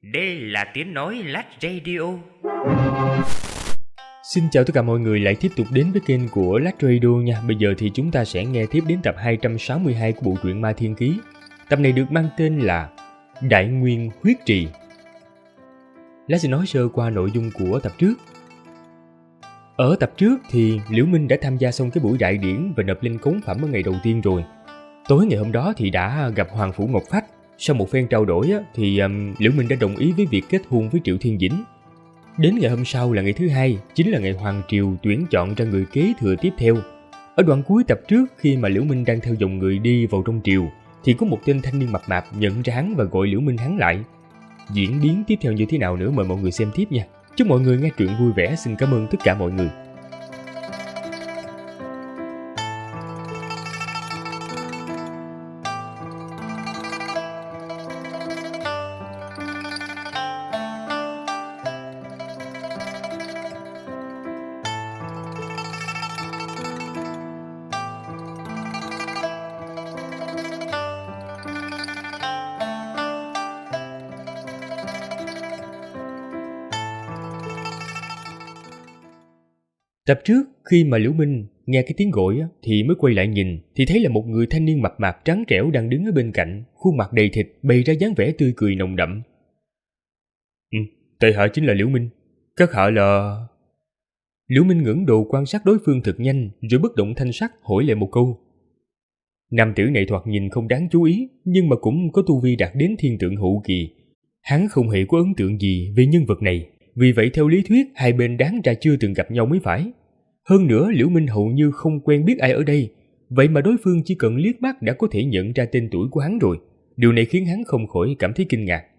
Đây là tiếng nói Lách Radio. Xin chào tất cả mọi người lại tiếp tục đến với kênh của Lách Radio nha. Bây giờ thì chúng ta sẽ nghe tiếp đến tập 262 của bộ truyện Ma Thiên Ký. Tập này được mang tên là Đại Nguyên Huyết Trì. Lách sẽ nói sơ qua nội dung của tập trước. Ở tập trước thì Liễu Minh đã tham gia xong cái buổi đại điển và nộp lên cống phẩm ở ngày đầu tiên rồi. Tối ngày hôm đó thì đã gặp Hoàng Phủ Ngọc Phách. Sau một phen trao đổi thì Liễu Minh đã đồng ý với việc kết hôn với Triệu Thiên Dĩnh. Đến ngày hôm sau là ngày thứ hai, chính là ngày Hoàng Triều tuyển chọn ra người kế thừa tiếp theo. Ở đoạn cuối tập trước, khi mà Liễu Minh đang theo dòng người đi vào trong triều, thì có một tên thanh niên mập mạp nhận ra hắn và gọi Liễu Minh hắn lại. Diễn biến tiếp theo như thế nào nữa mời mọi người xem tiếp nha. Chúc mọi người nghe truyện vui vẻ. Xin cảm ơn tất cả mọi người. Tập trước, khi mà Liễu Minh nghe cái tiếng gọi thì mới quay lại nhìn, thì thấy là một người thanh niên mập mạp trắng trẻo đang đứng ở bên cạnh, khuôn mặt đầy thịt bày ra dáng vẻ tươi cười nồng đậm. Tại hạ chính là Liễu Minh. Các hạ là... Liễu Minh ngẩng đầu quan sát đối phương thật nhanh, rồi bất động thanh sắc hỏi lại một câu. Nam tử này thoạt nhìn không đáng chú ý, nhưng mà cũng có tu vi đạt đến thiên tượng hậu kỳ. Hắn không hề có ấn tượng gì về nhân vật này. Vì vậy theo lý thuyết hai bên đáng ra chưa từng gặp nhau mới phải. Hơn nữa Liễu Minh hầu như không quen biết ai ở đây. Vậy mà đối phương chỉ cần liếc mắt đã có thể nhận ra tên tuổi của hắn rồi. Điều này khiến hắn không khỏi cảm thấy kinh ngạc.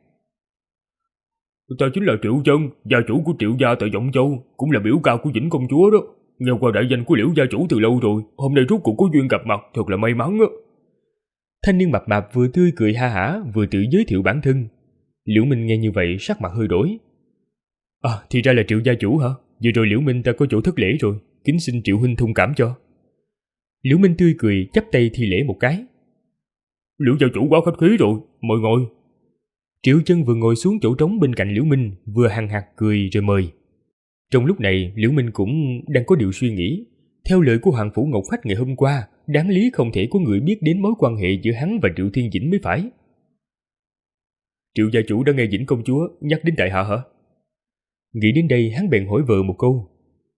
Ta chính là Triệu Chân, gia chủ của Triệu gia tại Vọng Châu, cũng là biểu ca của Vĩnh công chúa đó. Nghe qua đại danh của Liễu gia chủ từ lâu rồi, hôm nay rốt cuộc có duyên gặp mặt, thật là may mắn á. Thanh niên mập mạp vừa tươi cười ha hả, vừa tự giới thiệu bản thân. Liễu Minh nghe như vậy sắc mặt hơi đổi. Thì ra là Triệu gia chủ hả? Vừa rồi Liễu Minh ta có chỗ thất lễ rồi, kính xin Triệu huynh thông cảm cho. Liễu Minh tươi cười chắp tay thi lễ một cái. Liễu gia chủ quá khách khí rồi, mời ngồi. Triệu Chân vừa ngồi xuống chỗ trống bên cạnh Liễu Minh, vừa hằng hặc cười rồi mời. Trong lúc này Liễu Minh cũng đang có điều suy nghĩ. Theo lời của Hoàng Phủ Ngọc Phách ngày hôm qua, đáng lý không thể có người biết đến mối quan hệ giữa hắn và Triệu Thiên Dĩnh mới phải. Triệu gia chủ đã nghe Vĩnh công chúa nhắc đến tại hạ hả? Nghĩ đến đây hắn bèn hỏi vợ một câu.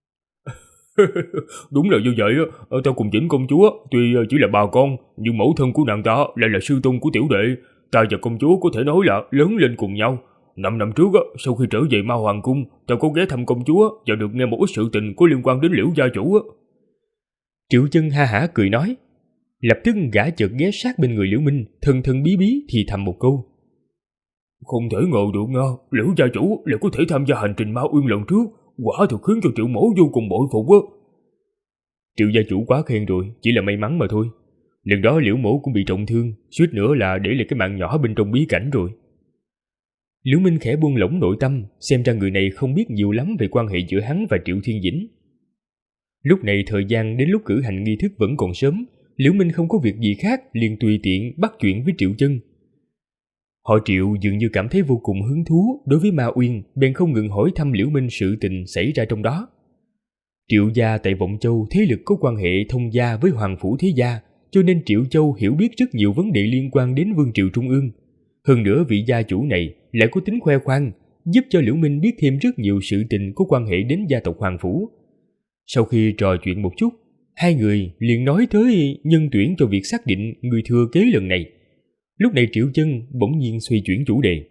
Đúng là như vậy á, ta cùng Vĩnh công chúa tuy chỉ là bà con, nhưng mẫu thân của nàng ta lại là sư tôn của tiểu đệ. Ta và công chúa có thể nói là lớn lên cùng nhau. 5 năm trước á, sau khi trở về Ma Hoàng cung, ta có ghé thăm công chúa và được nghe một ít sự tình có liên quan đến Liễu gia chủ á. Triệu Chân ha hả cười nói. Lập tức gã chợt ghé sát bên người Liễu Minh, thân thân bí bí thì thầm một câu. Không thể ngờ được nha, Liễu gia chủ lại có thể tham gia hành trình Ma Uyên lần trước, quả thực khiến cho Triệu mẫu vô cùng bội phục á. Triệu gia chủ quá khen rồi, chỉ là may mắn mà thôi. Lần đó Liễu mẫu cũng bị trọng thương, suýt nữa là để lại cái mạng nhỏ bên trong bí cảnh rồi. Liễu Minh khẽ buông lỏng nội tâm, xem ra người này không biết nhiều lắm về quan hệ giữa hắn và Triệu Thiên Dĩnh. Lúc này thời gian đến lúc cử hành nghi thức vẫn còn sớm, Liễu Minh không có việc gì khác liền tùy tiện bắt chuyện với Triệu Chân. Họ Triệu dường như cảm thấy vô cùng hứng thú đối với Ma Uyên, bèn không ngừng hỏi thăm Liễu Minh sự tình xảy ra trong đó. Triệu gia tại Vọng Châu thế lực có quan hệ thông gia với Hoàng phủ thế gia, cho nên Triệu Châu hiểu biết rất nhiều vấn đề liên quan đến vương triều trung ương. Hơn nữa vị gia chủ này lại có tính khoe khoang, giúp cho Liễu Minh biết thêm rất nhiều sự tình có quan hệ đến gia tộc Hoàng phủ. Sau khi trò chuyện một chút, hai người liền nói tới nhân tuyển cho việc xác định người thừa kế lần này. Lúc này Triệu Chân bỗng nhiên xoay chuyển chủ đề.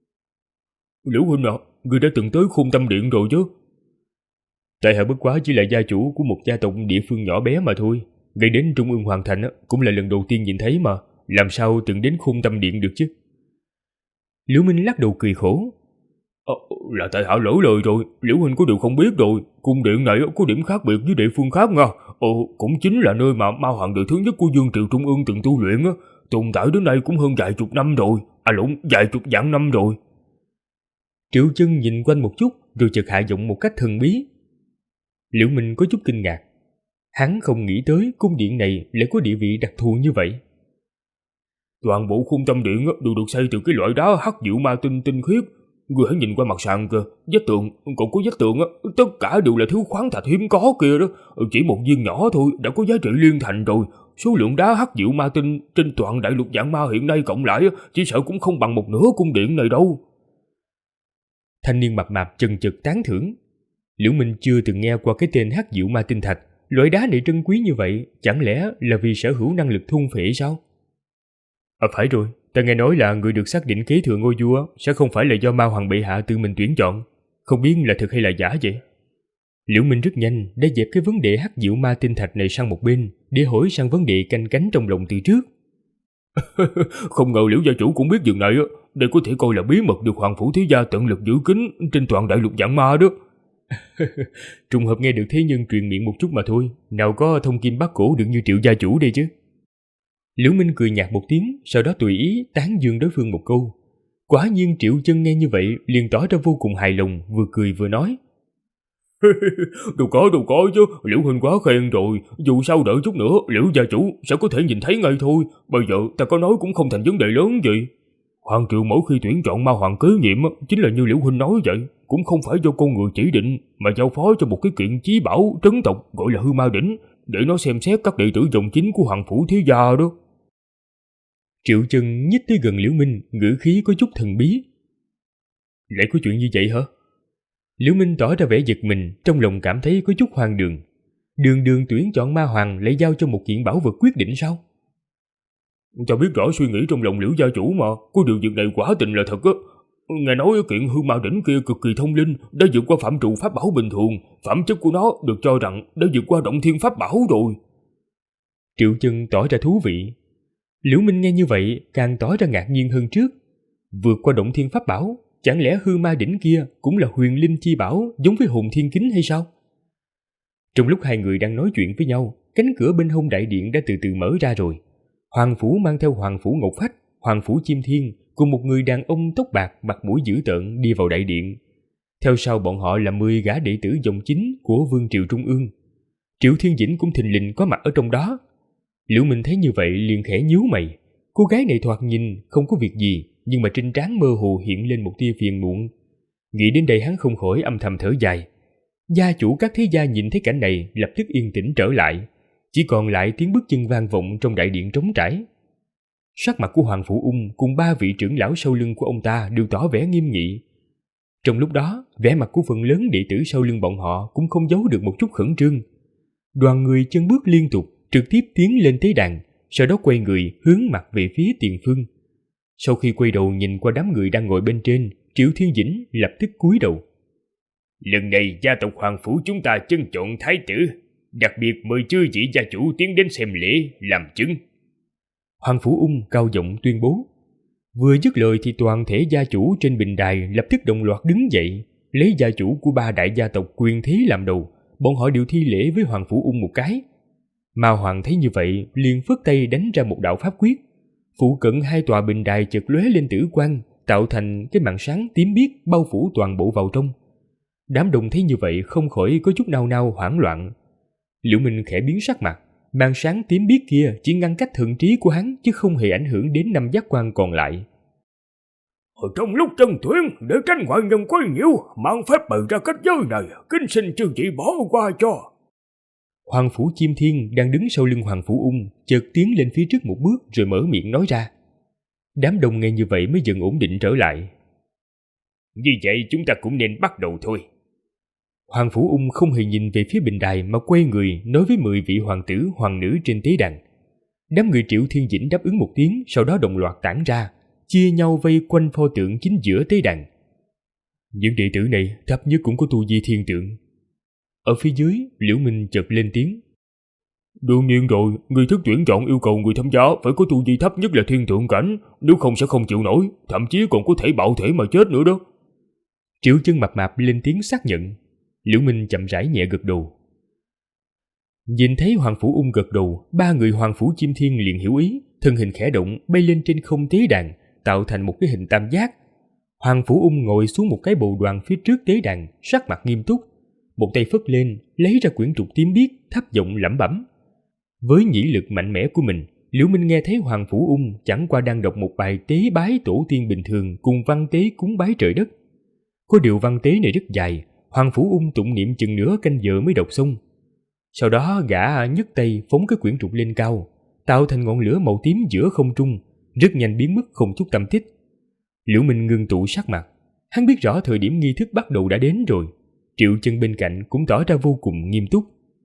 Liễu huynh ạ, người đã từng tới Khôn Tâm Điện rồi chứ? Tại hạ bất quá chỉ là gia chủ của một gia tộc địa phương nhỏ bé mà thôi. Ngay đến Trung ương Hoàng Thành cũng là lần đầu tiên nhìn thấy mà, làm sao từng đến Khôn Tâm Điện được chứ? Liễu Minh lắc đầu cười khổ. Là tại hạ lỡ lời rồi, Liễu huynh có điều không biết rồi, cung điện này có điểm khác biệt với địa phương khác nha. Cũng chính là nơi mà Ma Hoàng đời thứ nhất của vương triều trung ương từng tu luyện á, tồn tại đến nay cũng hơn vài chục năm rồi, vài chục vạn năm rồi. Triệu Chân nhìn quanh một chút rồi chợt hạ giọng một cách thần bí. Liễu Minh có chút kinh ngạc. Hắn không nghĩ tới cung điện này lại có địa vị đặc thù như vậy. Toàn bộ Khôn Tâm Điện đều được xây từ cái loại đá hắc diệu ma tinh tinh khiết, Ngươi hãy nhìn qua mặt sàn kìa, vách tường, còn có vách tường á, tất cả đều là thứ khoáng thạch hiếm có kia đó. Chỉ một viên nhỏ thôi đã có giá trị liên thành rồi. Số lượng đá hắc diệu ma tinh trên toàn đại lục vạn ma hiện nay cộng lại chỉ sợ cũng không bằng một nửa cung điện này đâu. Thanh niên mập mạp chần chừ tán thưởng. Liễu Minh chưa từng nghe qua cái tên hắc diệu ma tinh thạch. Loại đá này trân quý như vậy, chẳng lẽ là vì sở hữu năng lực thôn phệ sao? Phải rồi, ta nghe nói là người được xác định kế thừa ngôi vua sẽ không phải là do ma hoàng bệ hạ tự mình tuyển chọn. Không biết là thực hay là giả vậy? Liễu Minh rất nhanh đã dẹp cái vấn đề hắc diệu ma tinh thạch này sang một bên để hỏi sang vấn đề canh cánh trong lòng từ trước. Không ngờ Liễu gia chủ cũng biết việc này, đây có thể coi là bí mật được Hoàng Phủ Thế Gia tận lực giữ kín trên toàn đại lục vạn ma đó. Trùng hợp nghe được thế nhân truyền miệng một chút mà thôi, nào có thông kim bát cổ được như Triệu gia chủ đây chứ. Liễu Minh cười nhạt một tiếng, sau đó tùy ý tán dương đối phương một câu. Quả nhiên Triệu Chân nghe như vậy liền tỏ ra vô cùng hài lòng, vừa cười vừa nói. Đâu có chứ, Liễu huynh quá khen rồi, dù sao đợi chút nữa Liễu gia chủ sẽ có thể nhìn thấy ngay thôi, bây giờ ta có nói cũng không thành vấn đề lớn gì. Hoàng triều mỗi khi tuyển chọn ma hoàng kế nhiệm chính là như Liễu huynh nói vậy, cũng không phải do con người chỉ định mà giao phó cho một cái kiện chí bảo trấn tộc gọi là hư ma đỉnh để nó xem xét các đệ tử dòng chính của Hoàng Phủ Thế Gia đó. Triệu Chân nhích tới gần Liễu Minh, ngữ khí có chút thần bí. Lại có chuyện như vậy hả? Liễu Minh tỏ ra vẻ giật mình, trong lòng cảm thấy có chút hoang đường. Đường đường tuyển chọn ma hoàng lại giao cho một kiện bảo vật quyết định sao? Ta biết rõ suy nghĩ trong lòng Liễu gia chủ mà, có điều việc này quả tình là thật á. Nghe nói kiện hư ma đỉnh kia cực kỳ thông linh, đã vượt qua phạm trụ pháp bảo bình thường, phẩm chất của nó được cho rằng đã vượt qua động thiên pháp bảo rồi. Triệu Chân tỏ ra thú vị. Liễu Minh nghe như vậy càng tỏ ra ngạc nhiên hơn trước. Vượt qua động thiên pháp bảo, chẳng lẽ hư ma đỉnh kia cũng là huyền linh chi bảo giống với hồn thiên kính hay sao? Trong lúc hai người đang nói chuyện với nhau, cánh cửa bên hông đại điện đã từ từ mở ra rồi. Hoàng Phủ mang theo Hoàng Phủ Ngọc Phách, Hoàng Phủ Chim Thiên cùng một người đàn ông tóc bạc mặt mũi dữ tợn đi vào đại điện. Theo sau bọn họ là 10 gã đệ tử dòng chính của Vương triều Trung ương. Triệu Thiên Dĩnh cũng thình lình có mặt ở trong đó. Liễu Minh thấy như vậy liền khẽ nhíu mày. Cô gái này thoạt nhìn không có việc gì, nhưng mà trên trán mơ hồ hiện lên một tia phiền muộn. Nghĩ đến đây hắn không khỏi âm thầm thở dài. Gia chủ các thế gia nhìn thấy cảnh này lập tức yên tĩnh trở lại. Chỉ còn lại tiếng bước chân vang vọng trong đại điện trống trải. Sắc mặt của Hoàng Phủ Ung cùng 3 vị trưởng lão sau lưng của ông ta đều tỏ vẻ nghiêm nghị. Trong lúc đó, vẻ mặt của phần lớn đệ tử sau lưng bọn họ cũng không giấu được một chút khẩn trương. Đoàn người chân bước liên tục, trực tiếp tiến lên tế đàn, sau đó quay người hướng mặt về phía tiền phương. Sau khi quay đầu nhìn qua đám người đang ngồi bên trên, Triệu Thiên Dĩnh lập tức cúi đầu. Lần này gia tộc Hoàng Phủ chúng ta trân trọng thái tử, đặc biệt mời chư vị gia chủ tiến đến xem lễ, làm chứng. Hoàng Phủ Ung cao giọng tuyên bố. Vừa dứt lời thì toàn thể gia chủ trên bình đài lập tức đồng loạt đứng dậy, lấy gia chủ của 3 đại gia tộc quyền thế làm đầu, bọn họ đều thi lễ với Hoàng Phủ Ung một cái. Ma Hoàng thấy như vậy liền phất tay đánh ra một đạo pháp quyết. Phụ cận 2 tòa bình đài chợt lóe lên tử quang, tạo thành cái màn sáng tím biếc bao phủ toàn bộ vào trong. Đám đông thấy như vậy không khỏi có chút nao nao hoảng loạn. Liễu Minh khẽ biến sắc mặt, màn sáng tím biếc kia chỉ ngăn cách thần trí của hắn chứ không hề ảnh hưởng đến 5 giác quan còn lại. Trong lúc chân tuyển để tránh ngoại nhân quấy nhiễu, mang phép bày ra cách giới này, kính xin chư vị bỏ qua cho. Hoàng Phủ Chim Thiên đang đứng sau lưng Hoàng Phủ Ung chợt tiến lên phía trước một bước rồi mở miệng nói ra. Đám đông nghe như vậy mới dần ổn định trở lại. Như vậy chúng ta cũng nên bắt đầu thôi. Hoàng Phủ Ung không hề nhìn về phía bình đài mà quay người nói với 10 vị hoàng tử hoàng nữ trên tế đàn. Đám người Triệu Thiên Dĩnh đáp ứng một tiếng, sau đó đồng loạt tản ra, chia nhau vây quanh pho tượng chính giữa tế đàn. Những đệ tử này thấp nhất cũng có tu vi thiên tượng. Ở phía dưới, Liễu Minh chợt lên tiếng. Đương nhiên rồi, người thức tuyển chọn yêu cầu người tham gia phải có tu vi thấp nhất là thiên tượng cảnh, nếu không sẽ không chịu nổi, thậm chí còn có thể bạo thể mà chết nữa đó. Triệu Chân mập mạp lên tiếng xác nhận. Liễu Minh chậm rãi nhẹ gật đầu. Nhìn thấy Hoàng Phủ Ung gật đầu, 3 người Hoàng Phủ Chim Thiên liền hiểu ý, thân hình khẽ động bay lên trên không tế đàn, tạo thành một cái hình tam giác. Hoàng Phủ Ung ngồi xuống một cái bồ đoàn phía trước tế đàn, sắc mặt nghiêm túc, một tay phất lên, lấy ra quyển trục tím biếc, thấp giọng lẩm bẩm. Với nhĩ lực mạnh mẽ của mình, Liễu Minh nghe thấy Hoàng Phủ Ung chẳng qua đang đọc một bài tế bái tổ tiên bình thường cùng văn tế cúng bái trời đất. Có điều văn tế này rất dài, Hoàng Phủ Ung tụng niệm chừng nửa canh giờ mới đọc xong. Sau đó gã nhấc tay phóng cái quyển trục lên cao, tạo thành ngọn lửa màu tím giữa không trung, rất nhanh biến mất không chút tăm tích. Liễu Minh ngưng tụ sắc mặt, hắn biết rõ thời điểm nghi thức bắt đầu đã đến rồi. Triệu Chân bên cạnh cũng tỏ ra vô cùng nghiêm túc.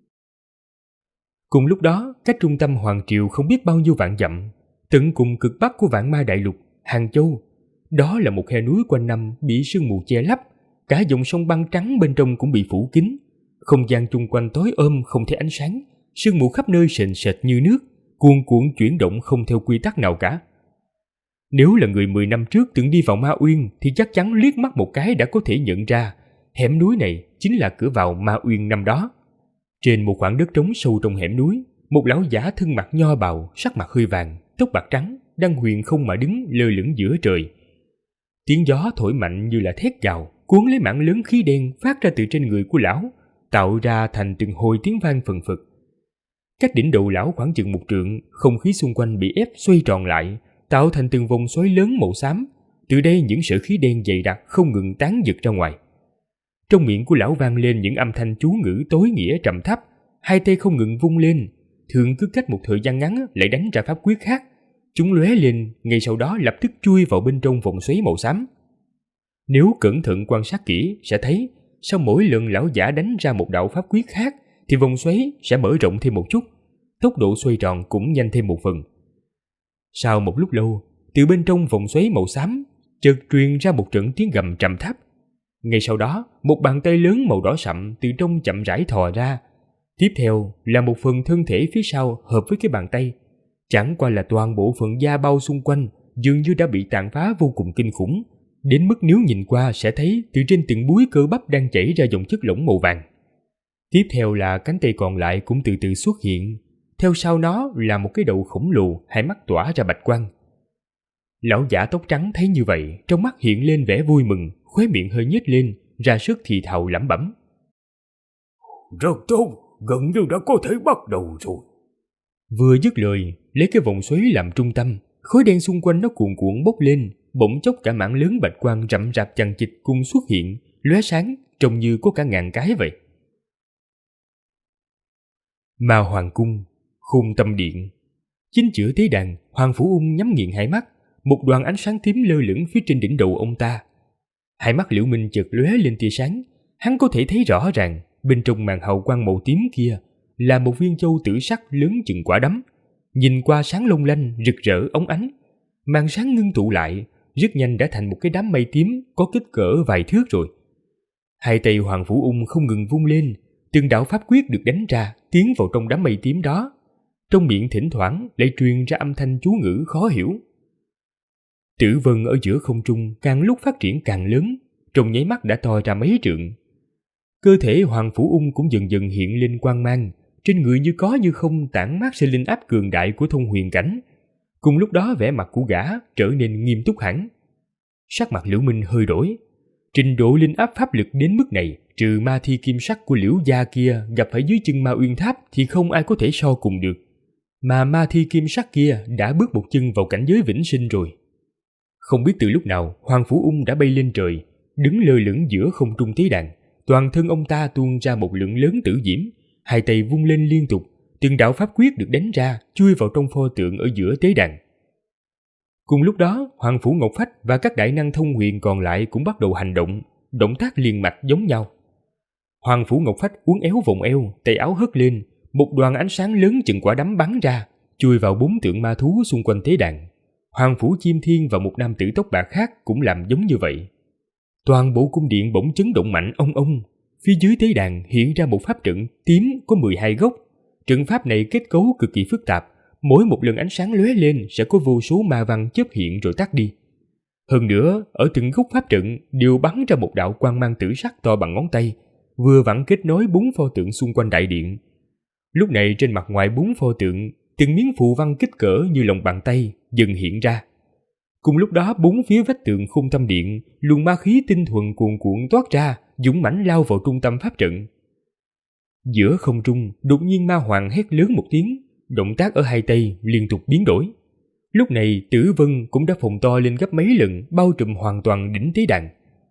Cùng lúc đó, cách trung tâm hoàng triều không biết bao nhiêu vạn dặm, tận cùng cực bắc của Vạn Ma Đại Lục, Hàng Châu, đó là một khe núi quanh năm bị sương mù che lấp, cả dòng sông băng trắng bên trong cũng bị phủ kín, không gian chung quanh tối không thấy ánh sáng, sương mù khắp nơi sền sệt như nước, cuồn cuộn chuyển động không theo quy tắc nào cả. Nếu là người 10 năm trước từng đi vào Ma Uyên thì chắc chắn liếc mắt một cái đã có thể nhận ra hẻm núi này chính là cửa vào Ma Uyên năm đó. Trên một khoảng đất trống sâu trong hẻm núi, một lão giả thân mặc nho bào, sắc mặt hơi vàng, tóc bạc trắng, đang huyền không mà đứng lơ lửng giữa trời. Tiếng gió thổi mạnh như là thét gào, cuốn lấy mảng lớn khí đen phát ra từ trên người của lão, tạo ra thành từng hồi tiếng vang phần phật. Cách đỉnh đầu lão khoảng chừng 1 trượng, không khí xung quanh bị ép xoay tròn lại, tạo thành từng vòng xoáy lớn màu xám. Từ đây những sợi khí đen dày đặc không ngừng tán giật ra ngoài. Trong miệng của lão vang lên những âm thanh chú ngữ tối nghĩa trầm thấp, hai tay không ngừng vung lên, thường cứ cách một thời gian ngắn lại đánh ra pháp quyết khác. Chúng lóe lên, ngay sau đó lập tức chui vào bên trong vòng xoáy màu xám. Nếu cẩn thận quan sát kỹ sẽ thấy, sau mỗi lần lão giả đánh ra một đạo pháp quyết khác thì vòng xoáy sẽ mở rộng thêm một chút, tốc độ xoay tròn cũng nhanh thêm một phần. Sau một lúc lâu, từ bên trong vòng xoáy màu xám chợt truyền ra một trận tiếng gầm trầm thấp. Ngay sau đó, một bàn tay lớn màu đỏ sậm từ trong chậm rãi thò ra. Tiếp theo là một phần thân thể phía sau hợp với cái bàn tay. Chẳng qua là toàn bộ phần da bao xung quanh dường như đã bị tàn phá vô cùng kinh khủng, đến mức nếu nhìn qua sẽ thấy từ trên từng búi cơ bắp đang chảy ra dòng chất lỏng màu vàng. Tiếp theo là cánh tay còn lại cũng từ từ xuất hiện, theo sau nó là một cái đầu khổng lồ, hai mắt tỏa ra bạch quang. Lão giả tóc trắng thấy như vậy, trong mắt hiện lên vẻ vui mừng, khóe miệng hơi nhếch lên, ra sức thì thào lẩm bẩm: Rất tốt, gần như đã có thể bắt đầu rồi. Vừa dứt lời, lấy cái vòng xoáy làm trung tâm, khói đen xung quanh nó cuồn cuộn bốc lên, bỗng chốc cả mảng lớn bạch quang rậm rạp chằng chịt cùng xuất hiện, lóe sáng trông như có cả ngàn cái vậy. Ma Hoàng Cung, Khôn Tâm Điện. Chính giữa tế đàn, Hoàng Phủ Ung nhắm nghiền hai mắt, một đoàn ánh sáng tím lơ lửng phía trên đỉnh đầu ông ta. Hai mắt Liễu Minh chợt lóe lên tia sáng, hắn có thể thấy rõ ràng bên trong màn hào quang màu tím kia là một viên châu tử sắc lớn chừng quả đấm, nhìn qua sáng long lanh, rực rỡ óng ánh. Màn sáng ngưng tụ lại, rất nhanh đã thành một cái đám mây tím có kích cỡ vài thước rồi. Hai tay Hoàng Phủ Ung không ngừng vung lên, từng đạo pháp quyết được đánh ra tiến vào trong đám mây tím đó. Trong miệng thỉnh thoảng lại truyền ra âm thanh chú ngữ khó hiểu. Tử vân ở giữa không trung càng lúc phát triển càng lớn, trong nháy mắt đã to ra mấy trượng. Cơ thể Hoàng Phủ Ung cũng dần dần hiện lên quang mang, trên người như có như không tản mát sự linh áp cường đại của thông huyền cảnh. Cùng lúc đó vẻ mặt của gã trở nên nghiêm túc hẳn. Sắc mặt Liễu Minh hơi đổi. Trình độ linh áp pháp lực đến mức này, trừ ma thi kim sắc của Liễu gia kia gặp phải dưới chân Ma Uyên Tháp thì không ai có thể so cùng được. Mà ma thi kim sắc kia đã bước một chân vào cảnh giới vĩnh sinh rồi. Không biết từ lúc nào, Hoàng Phủ Ung đã bay lên trời, đứng lơ lửng giữa không trung tế đàn. Toàn thân ông ta tuôn ra một lượng lớn tử diễm, hai tay vung lên liên tục, từng đạo pháp quyết được đánh ra chui vào trong pho tượng ở giữa tế đàn. Cùng lúc đó, Hoàng Phủ Ngọc Phách và các đại năng thông huyền còn lại cũng bắt đầu hành động, động tác liền mạch giống nhau. Hoàng Phủ Ngọc Phách uốn éo vòng eo, tay áo hất lên, một đoàn ánh sáng lớn chừng quả đấm bắn ra, chui vào 4 tượng ma thú xung quanh tế đàn. Hoàng Phủ Chim Thiên và một nam tử tóc bạc khác cũng làm giống như vậy. Toàn bộ cung điện bỗng chấn động mạnh ong ong. Phía dưới tế đàn hiện ra một pháp trận tím có 12 góc. Trận pháp này kết cấu cực kỳ phức tạp, mỗi một lần ánh sáng lóe lên sẽ có vô số ma văn chớp hiện rồi tắt đi. Hơn nữa, ở từng góc pháp trận đều bắn ra một đạo quang mang tử sắc to bằng ngón tay, vừa vặn kết nối 4 pho tượng xung quanh đại điện. Lúc này trên mặt ngoài 4 pho tượng, từng miếng phù văn kích cỡ như lòng bàn tay dần hiện ra. Cùng lúc đó 4 phía vách tường Khôn Tâm Điện, luồng ma khí tinh thuần cuồn cuộn toát ra, dũng mãnh lao vào trung tâm pháp trận. Giữa không trung, đột nhiên ma hoàng hét lớn một tiếng, động tác ở hai tay liên tục biến đổi. Lúc này Tử Vân cũng đã phồng to lên gấp mấy lần, bao trùm hoàn toàn đỉnh tế đàn.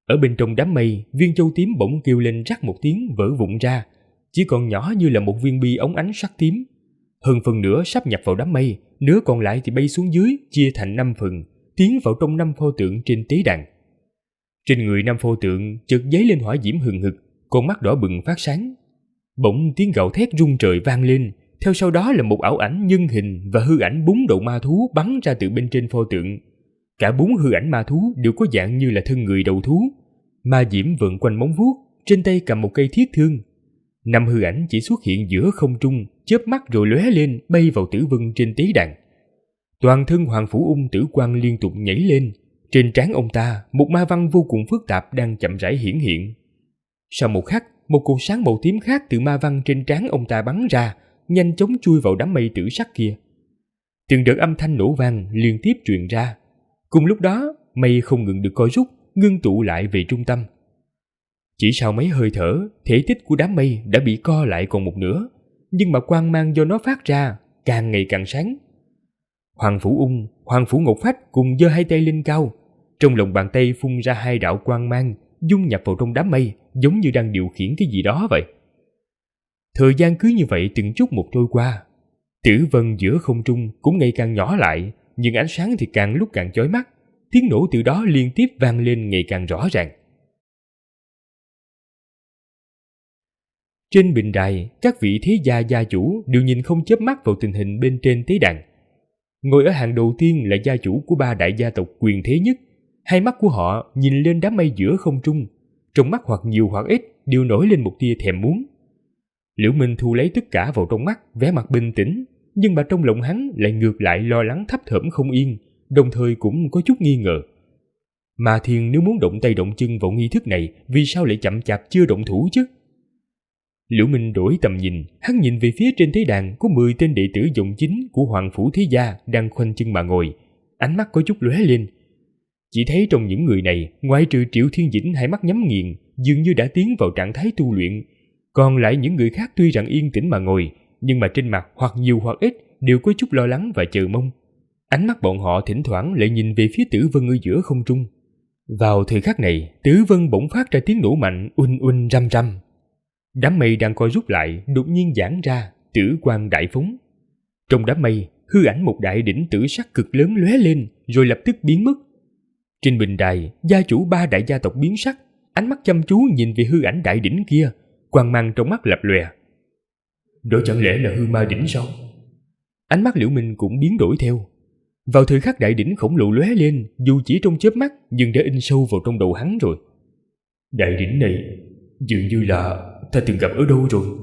Ở bên trong đám mây, viên châu tím bỗng kêu lên rắc một tiếng vỡ vụn ra, chỉ còn nhỏ như là một viên bi óng ánh sắc tím. Hơn phần nửa sắp nhập vào đám mây, nửa còn lại thì bay xuống dưới, chia thành 5 phần, tiến vào trong 5 pho tượng trên tế đàn. Trên người 5 pho tượng chợt dấy lên hỏa diễm hừng hực, con mắt đỏ bừng phát sáng. Bỗng tiếng gào thét rung trời vang lên, theo sau đó là một ảo ảnh nhân hình và hư ảnh 4 đầu ma thú bắn ra từ bên trên pho tượng. Cả 4 hư ảnh ma thú đều có dạng như là thân người đầu thú. Ma diễm vợn quanh móng vuốt, trên tay cầm một cây thiết thương. 5 hư ảnh chỉ xuất hiện giữa không trung, chớp mắt rồi lóe lên bay vào Tử Vân trên tế đàn. Toàn thân Hoàng Phủ Ung tử quang liên tục nhảy lên, trên trán ông ta một ma văn vô cùng phức tạp đang chậm rãi hiển hiện. Sau một khắc, một cột sáng màu tím khác từ ma văn trên trán ông ta bắn ra, nhanh chóng chui vào đám mây tử sắc kia. Từng đợt âm thanh nổ vang liên tiếp truyền ra. Cùng lúc đó, mây không ngừng được co rút, ngưng tụ lại về trung tâm. Chỉ sau mấy hơi thở, thể tích của đám mây đã bị co lại còn một nửa, nhưng mà quang mang do nó phát ra càng ngày càng sáng. Hoàng Phủ Ung, Hoàng Phủ Ngọc Phách cùng giơ hai tay lên cao, trong lòng bàn tay phun ra 2 đạo quang mang, dung nhập vào trong đám mây, giống như đang điều khiển cái gì đó vậy. Thời gian cứ như vậy từng chút một trôi qua. Tử vân giữa không trung cũng ngày càng nhỏ lại, nhưng ánh sáng thì càng lúc càng chói mắt, tiếng nổ từ đó liên tiếp vang lên ngày càng rõ ràng. Trên bình đài, các vị thế gia gia chủ đều nhìn không chớp mắt vào tình hình bên trên tế đàn. Ngồi ở hàng đầu tiên là gia chủ của 3 đại gia tộc quyền thế nhất. Hai mắt của họ nhìn lên đám mây giữa không trung, trong mắt hoặc nhiều hoặc ít đều nổi lên một tia thèm muốn. Liễu Minh thu lấy tất cả vào trong mắt, vẻ mặt bình tĩnh, nhưng mà trong lòng hắn lại ngược lại lo lắng thấp thởm không yên, đồng thời cũng có chút nghi ngờ. Mà Thiên nếu muốn động tay động chân vào nghi thức này, vì sao lại chậm chạp chưa động thủ chứ? Liễu Minh đổi tầm nhìn, hắn nhìn về phía trên tế đàn có 10 tên đệ tử dòng chính của Hoàng Phủ Thế Gia đang khoanh chân mà ngồi, ánh mắt có chút lóe lên. Chỉ thấy trong những người này, ngoại trừ Triệu Thiên Dĩnh hai mắt nhắm nghiền, dường như đã tiến vào trạng thái tu luyện, còn lại những người khác tuy rằng yên tĩnh mà ngồi, nhưng mà trên mặt hoặc nhiều hoặc ít đều có chút lo lắng và chờ mong. Ánh mắt bọn họ thỉnh thoảng lại nhìn về phía Tử Vân ở giữa không trung. Vào thời khắc này, Tử Vân bỗng phát ra tiếng nổ mạnh uỳnh uỳnh răm răm. Đám mây đang co rút lại đột nhiên giãn ra, tử quang đại phóng. Trong đám mây, hư ảnh một đại đỉnh tử sắc cực lớn lóe lên rồi lập tức biến mất. Trên bình đài, gia chủ 3 đại gia tộc biến sắc, ánh mắt chăm chú nhìn về hư ảnh đại đỉnh kia, quang mang trong mắt lập lòe. Đó chẳng lẽ là hư ma đỉnh sao? Ánh mắt Liễu Minh cũng biến đổi theo. Vào thời khắc đại đỉnh khổng lồ lóe lên, dù chỉ trong chớp mắt nhưng đã in sâu vào trong đầu hắn rồi. Đại đỉnh này dường như là ta từng gặp ở đâu rồi.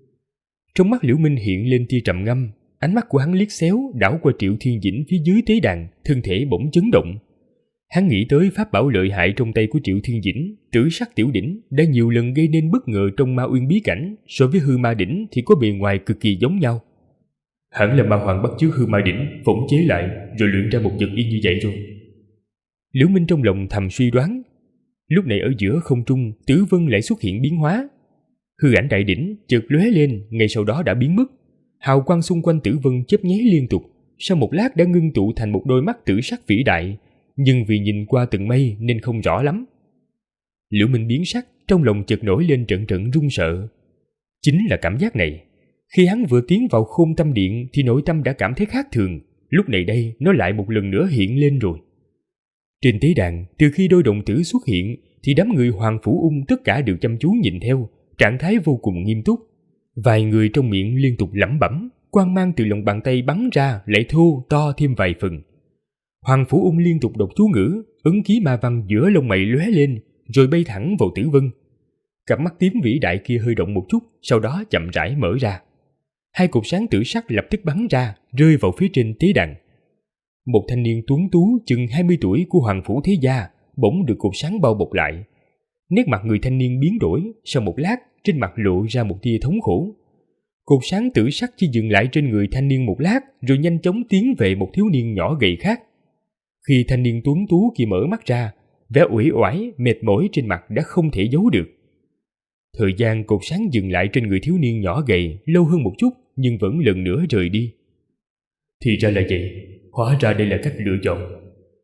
Trong mắt Liễu Minh hiện lên tia trầm ngâm, ánh mắt của hắn liếc xéo đảo qua Triệu Thiên Dĩnh phía dưới tế đàn, thân thể bỗng chấn động. Hắn nghĩ tới pháp bảo lợi hại trong tay của Triệu Thiên Dĩnh, tử sắc tiểu đỉnh đã nhiều lần gây nên bất ngờ trong Ma Uyên bí cảnh, so với hư ma đỉnh thì có bề ngoài cực kỳ giống nhau. Hẳn là Ma Hoàng bắt chước hư ma đỉnh, phỏng chế lại rồi luyện ra một vật y như vậy rồi. Liễu Minh trong lòng thầm suy đoán. Lúc này ở giữa không trung, Tử Vân lại xuất hiện biến hóa. Hư ảnh đại đỉnh chợt lóe lên, ngay sau đó đã biến mất. Hào quang xung quanh Tử Vân chớp nháy liên tục, sau một lát đã ngưng tụ thành một đôi mắt tử sắc vĩ đại, nhưng vì nhìn qua tầng mây nên không rõ lắm. Liễu Minh biến sắc, trong lòng chợt nổi lên trận trận run sợ. Chính là cảm giác này, khi hắn vừa tiến vào Khôn Tâm Điện thì nội tâm đã cảm thấy khác thường, lúc này đây nó lại một lần nữa hiện lên rồi. Trên tế đàn, từ khi đôi đồng tử xuất hiện thì đám người Hoàng Phủ Ung tất cả đều chăm chú nhìn theo, trạng thái vô cùng nghiêm túc. Vài người trong miệng liên tục lẩm bẩm, quang mang từ lòng bàn tay bắn ra lại thô to thêm vài phần. Hoàng Phủ Ung liên tục đọc chú ngữ, ấn ký ma văn giữa lông mày lóe lên, rồi bay thẳng vào Tử Vân. Cặp mắt tím vĩ đại kia hơi động một chút, sau đó chậm rãi mở ra. 2 cột sáng tử sắc lập tức bắn ra, rơi vào phía trên tế đàn. Một thanh niên tuấn tú chừng 20 tuổi của Hoàng Phủ Thế Gia bỗng được cột sáng bao bọc lại. Nét mặt người thanh niên biến đổi, sau một lát trên mặt lộ ra một tia thống khổ. Cột sáng tử sắc chỉ dừng lại trên người thanh niên một lát, rồi nhanh chóng tiến về một thiếu niên nhỏ gầy khác. Khi thanh niên tuấn tú kia mở mắt ra, vẻ uể oải, mệt mỏi trên mặt đã không thể giấu được. Thời gian cột sáng dừng lại trên người thiếu niên nhỏ gầy lâu hơn một chút, nhưng vẫn lần nữa rời đi. Thì ra là vậy, hóa ra đây là cách lựa chọn.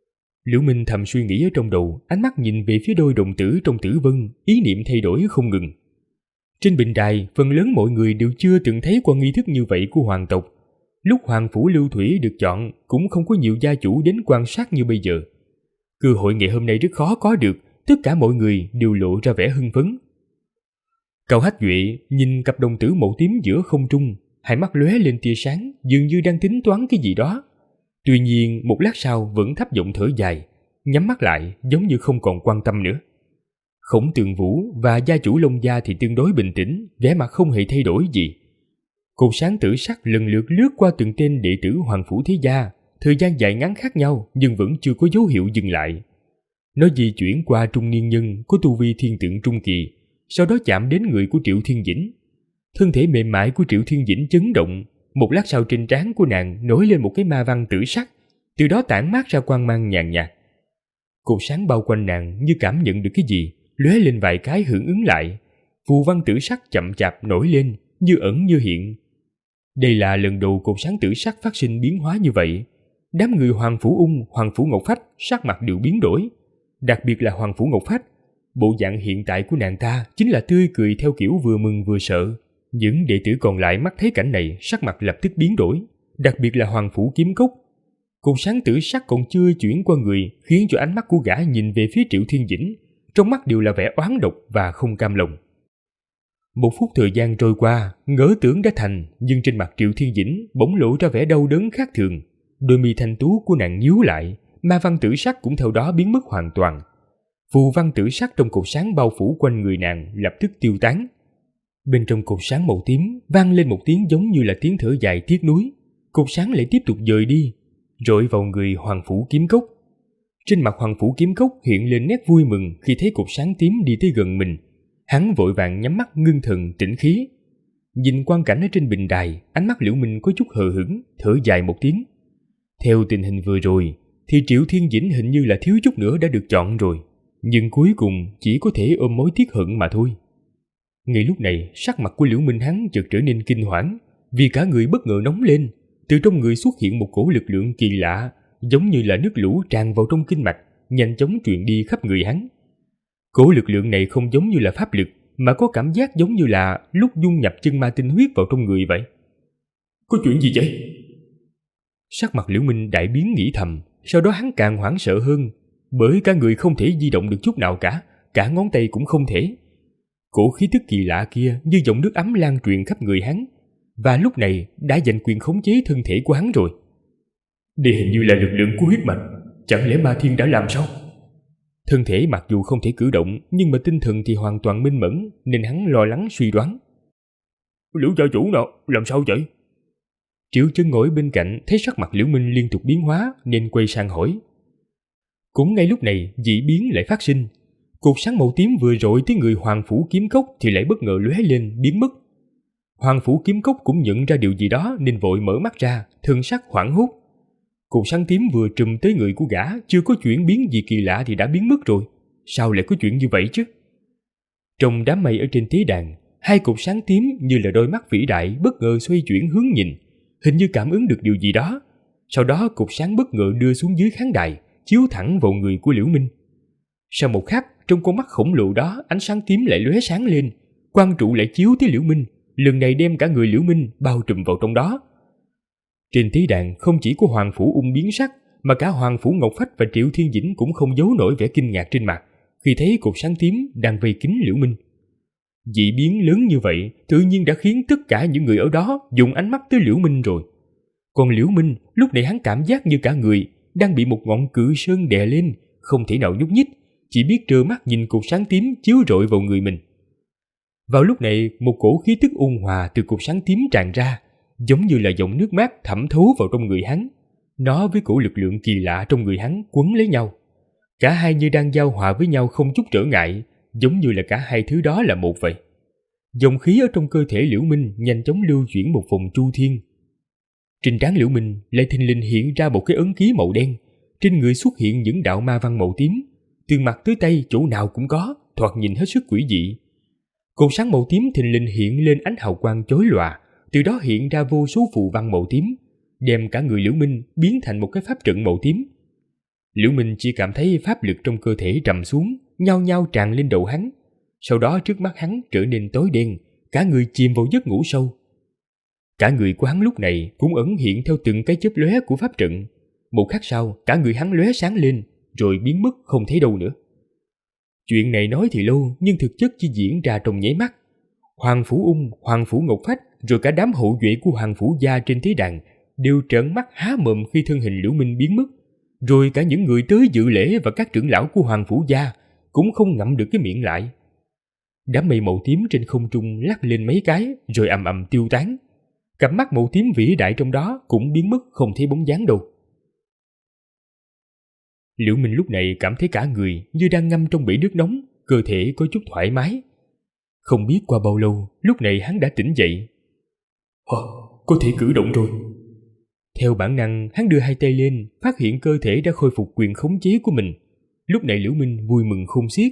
Liễu Minh thầm suy nghĩ ở trong đầu, ánh mắt nhìn về phía đôi đồng tử trong tử vân, ý niệm thay đổi không ngừng. Trên bình đài, phần lớn mọi người đều chưa từng thấy qua nghi thức như vậy của hoàng tộc. Lúc Hoàng Phủ Lưu Thủy được chọn, cũng không có nhiều gia chủ đến quan sát như bây giờ. Cơ hội ngày hôm nay rất khó có được, tất cả mọi người đều lộ ra vẻ hưng phấn. Cao Hách Duệ nhìn cặp đồng tử màu tím giữa không trung, hai mắt lóe lên tia sáng, dường như đang tính toán cái gì đó. Tuy nhiên, một lát sau vẫn thấp giọng thở dài, nhắm mắt lại giống như không còn quan tâm nữa. Khổng Tường Vũ và gia chủ Long Gia thì tương đối bình tĩnh, vẻ mặt không hề thay đổi gì. Cột sáng tử sắc lần lượt lướt qua từng tên đệ tử Hoàng Phủ Thế Gia, thời gian dài ngắn khác nhau nhưng vẫn chưa có dấu hiệu dừng lại. Nó di chuyển qua trung niên nhân có tu vi thiên tượng trung kỳ, sau đó chạm đến người của Triệu Thiên Dĩnh. Thân thể mềm mại của Triệu Thiên Dĩnh chấn động, một lát sau trên trán của nàng nổi lên một cái ma văn tử sắc, từ đó tản mát ra quang mang nhàn nhạt. Cột sáng bao quanh nàng như cảm nhận được cái gì, lóe lên vài cái hưởng ứng lại. Phù văn tử sắc chậm chạp nổi lên, như ẩn như hiện. Đây là lần đầu cột sáng tử sắc phát sinh biến hóa như vậy. Đám người Hoàng Phủ Ung, Hoàng Phủ Ngọc Phách sắc mặt đều biến đổi. Đặc biệt là Hoàng Phủ Ngọc Phách, bộ dạng hiện tại của nàng ta chính là tươi cười theo kiểu vừa mừng vừa sợ. Những đệ tử còn lại mắt thấy cảnh này sắc mặt lập tức biến đổi, đặc biệt là Hoàng Phủ Kiếm Cốc. Cột sáng tử sắc còn chưa chuyển qua người, khiến cho ánh mắt của gã nhìn về phía Triệu Thiên Dĩnh, trong mắt đều là vẻ oán độc và không cam lòng. Một phút thời gian trôi qua, ngỡ tưởng đã thành, nhưng trên mặt Triệu Thiên Dĩnh bỗng lộ ra vẻ đau đớn khác thường. Đôi mi thanh tú của nàng nhíu lại, ma văn tử sắc cũng theo đó biến mất hoàn toàn. Phù văn tử sắc trong cột sáng bao phủ quanh người nàng lập tức tiêu tán. Bên trong cột sáng màu tím vang lên một tiếng giống như là tiếng thở dài tiếc nuối. Cột sáng lại tiếp tục dời đi, rọi vào người Hoàng Phủ Kiếm Cốc. Trên mặt Hoàng Phủ Kiếm Cốc hiện lên nét vui mừng khi thấy cột sáng tím đi tới gần mình. Hắn vội vàng nhắm mắt ngưng thần tĩnh khí. Nhìn quang cảnh ở trên bình đài, ánh mắt Liễu Minh có chút hờ hững, thở dài một tiếng. Theo tình hình vừa rồi, thì Triệu Thiên Dĩnh hình như là thiếu chút nữa đã được chọn rồi, nhưng cuối cùng chỉ có thể ôm mối tiếc hận mà thôi. Ngay lúc này, sắc mặt của Liễu Minh hắn chợt trở nên kinh hoảng, vì cả người bất ngờ nóng lên. Từ trong người xuất hiện một cỗ lực lượng kỳ lạ, giống như là nước lũ tràn vào trong kinh mạch, nhanh chóng truyền đi khắp người hắn. Cỗ lực lượng này không giống như là pháp lực, mà có cảm giác giống như là lúc dung nhập chân ma tinh huyết vào trong người vậy. Có chuyện gì vậy? Sắc mặt Liễu Minh đại biến nghĩ thầm, sau đó hắn càng hoảng sợ hơn, bởi cả người không thể di động được chút nào cả ngón tay cũng không thể. Cỗ khí tức kỳ lạ kia như dòng nước ấm lan truyền khắp người hắn, và lúc này đã giành quyền khống chế thân thể của hắn rồi. Đây hình như là lực lượng của huyết mạch, chẳng lẽ Ma Thiên đã làm sao? Thân thể mặc dù không thể cử động, nhưng mà tinh thần thì hoàn toàn minh mẫn, nên hắn lo lắng suy đoán. Liễu gia chủ nào, làm sao vậy? Triệu Chân ngồi bên cạnh thấy sắc mặt Liễu Minh liên tục biến hóa nên quay sang hỏi. Cũng ngay lúc này dị biến lại phát sinh. Cột sáng màu tím vừa rọi tới người Hoàng Phủ Kiếm Cốc thì lại bất ngờ lóe lên biến mất. Hoàng Phủ Kiếm Cốc cũng nhận ra điều gì đó nên vội mở mắt ra, thân sắc hoảng hốt. Cột sáng tím vừa trùm tới người của gã chưa có chuyển biến gì kỳ lạ thì đã biến mất rồi. Sao lại có chuyện như vậy chứ? Trong đám mây ở trên tế đàn, hai cột sáng tím như là đôi mắt vĩ đại bất ngờ xoay chuyển hướng nhìn, hình như cảm ứng được điều gì đó. Sau đó cột sáng bất ngờ đưa xuống dưới khán đài, chiếu thẳng vào người của Liễu Minh. Sau một khắc, trong con mắt khổng lồ đó ánh sáng tím lại lóe sáng lên, quang trụ lại chiếu tới Liễu Minh, lần này đem cả người Liễu Minh bao trùm vào trong đó. Trên tế đàn không chỉ có Hoàng Phủ Ung biến sắc, mà cả Hoàng Phủ Ngọc Phách và Triệu Thiên Dĩnh cũng không giấu nổi vẻ kinh ngạc trên mặt khi thấy cột sáng tím đang vây kín Liễu Minh. Dị biến lớn như vậy tự nhiên đã khiến tất cả những người ở đó dùng ánh mắt tới Liễu Minh rồi. Còn Liễu Minh lúc này hắn cảm giác như cả người đang bị một ngọn cự sơn đè lên, không thể nào nhúc nhích, chỉ biết trơ mắt nhìn cột sáng tím chiếu rọi vào người mình. Vào lúc này, một cổ khí tức ôn hòa từ cột sáng tím tràn ra, giống như là dòng nước mát thẩm thấu vào trong người hắn. Nó với cổ lực lượng kỳ lạ trong người hắn quấn lấy nhau. Cả hai như đang giao hòa với nhau không chút trở ngại, giống như là cả hai thứ đó là một vậy. Dòng khí ở trong cơ thể Liễu Minh nhanh chóng lưu chuyển một vòng chu thiên. Trên trán Liễu Minh lại thình lình hiện ra một cái ấn ký màu đen, trên người xuất hiện những đạo ma văn màu tím, từ mặt tới tay chỗ nào cũng có, thoạt nhìn hết sức quỷ dị. Cột sáng màu tím thình lình hiện lên ánh hào quang chói lòa, từ đó hiện ra vô số phù văn màu tím, đem cả người Liễu Minh biến thành một cái pháp trận màu tím. Liễu Minh chỉ cảm thấy pháp lực trong cơ thể trầm xuống, nhao nhao tràn lên đầu hắn. Sau đó trước mắt hắn trở nên tối đen, cả người chìm vào giấc ngủ sâu. Cả người của hắn lúc này cũng ẩn hiện theo từng cái chớp lóe của pháp trận. Một khắc sau, cả người hắn lóe sáng lên, rồi biến mất không thấy đâu nữa. Chuyện này nói thì lâu, nhưng thực chất chỉ diễn ra trong nháy mắt. Hoàng Phủ Ung, Hoàng Phủ Ngọc Phách, rồi cả đám hậu duệ của Hoàng Phủ gia trên tế đàn đều trợn mắt há mồm khi thân hình Liễu Minh biến mất. Rồi cả những người tới dự lễ và các trưởng lão của Hoàng Phủ gia cũng không ngậm được cái miệng lại. Đám mây màu tím trên không trung lắc lên mấy cái, rồi ầm ầm tiêu tán. Cặp mắt màu tím vĩ đại trong đó cũng biến mất không thấy bóng dáng đâu. Liễu Minh lúc này cảm thấy cả người như đang ngâm trong bể nước nóng, cơ thể có chút thoải mái. Không biết qua bao lâu, lúc này hắn đã tỉnh dậy. Có thể cử động rồi. Theo bản năng, hắn đưa hai tay lên, phát hiện cơ thể đã khôi phục quyền khống chế của mình. Lúc này Liễu Minh vui mừng khôn xiết.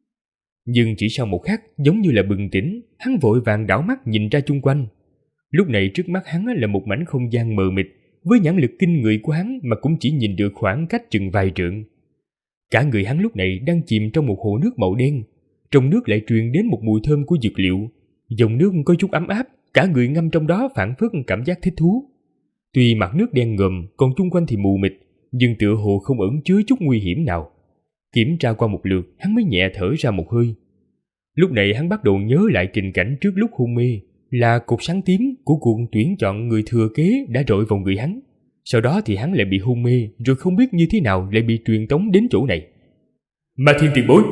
Nhưng chỉ sau một khắc, giống như là bừng tỉnh, hắn vội vàng đảo mắt nhìn ra chung quanh. Lúc này trước mắt hắn là một mảnh không gian mờ mịt, với nhãn lực kinh người của hắn mà cũng chỉ nhìn được khoảng cách chừng vài trượng. Cả người hắn lúc này đang chìm trong một hồ nước màu đen, trong nước lại truyền đến một mùi thơm của dược liệu. Dòng nước có chút ấm áp, cả người ngâm trong đó phảng phất cảm giác thích thú. Tuy mặt nước đen ngòm, còn chung quanh thì mù mịt, nhưng tựa hồ không ẩn chứa chút nguy hiểm nào. Kiểm tra qua một lượt, hắn mới nhẹ thở ra một hơi. Lúc này hắn bắt đầu nhớ lại tình cảnh trước lúc hôn mê, là cột sáng tím của cuộc tuyển chọn người thừa kế đã rọi vào người hắn. Sau đó thì hắn lại bị hôn mê, rồi không biết như thế nào lại bị truyền tống đến chỗ này. Ma Thiên tiền bối!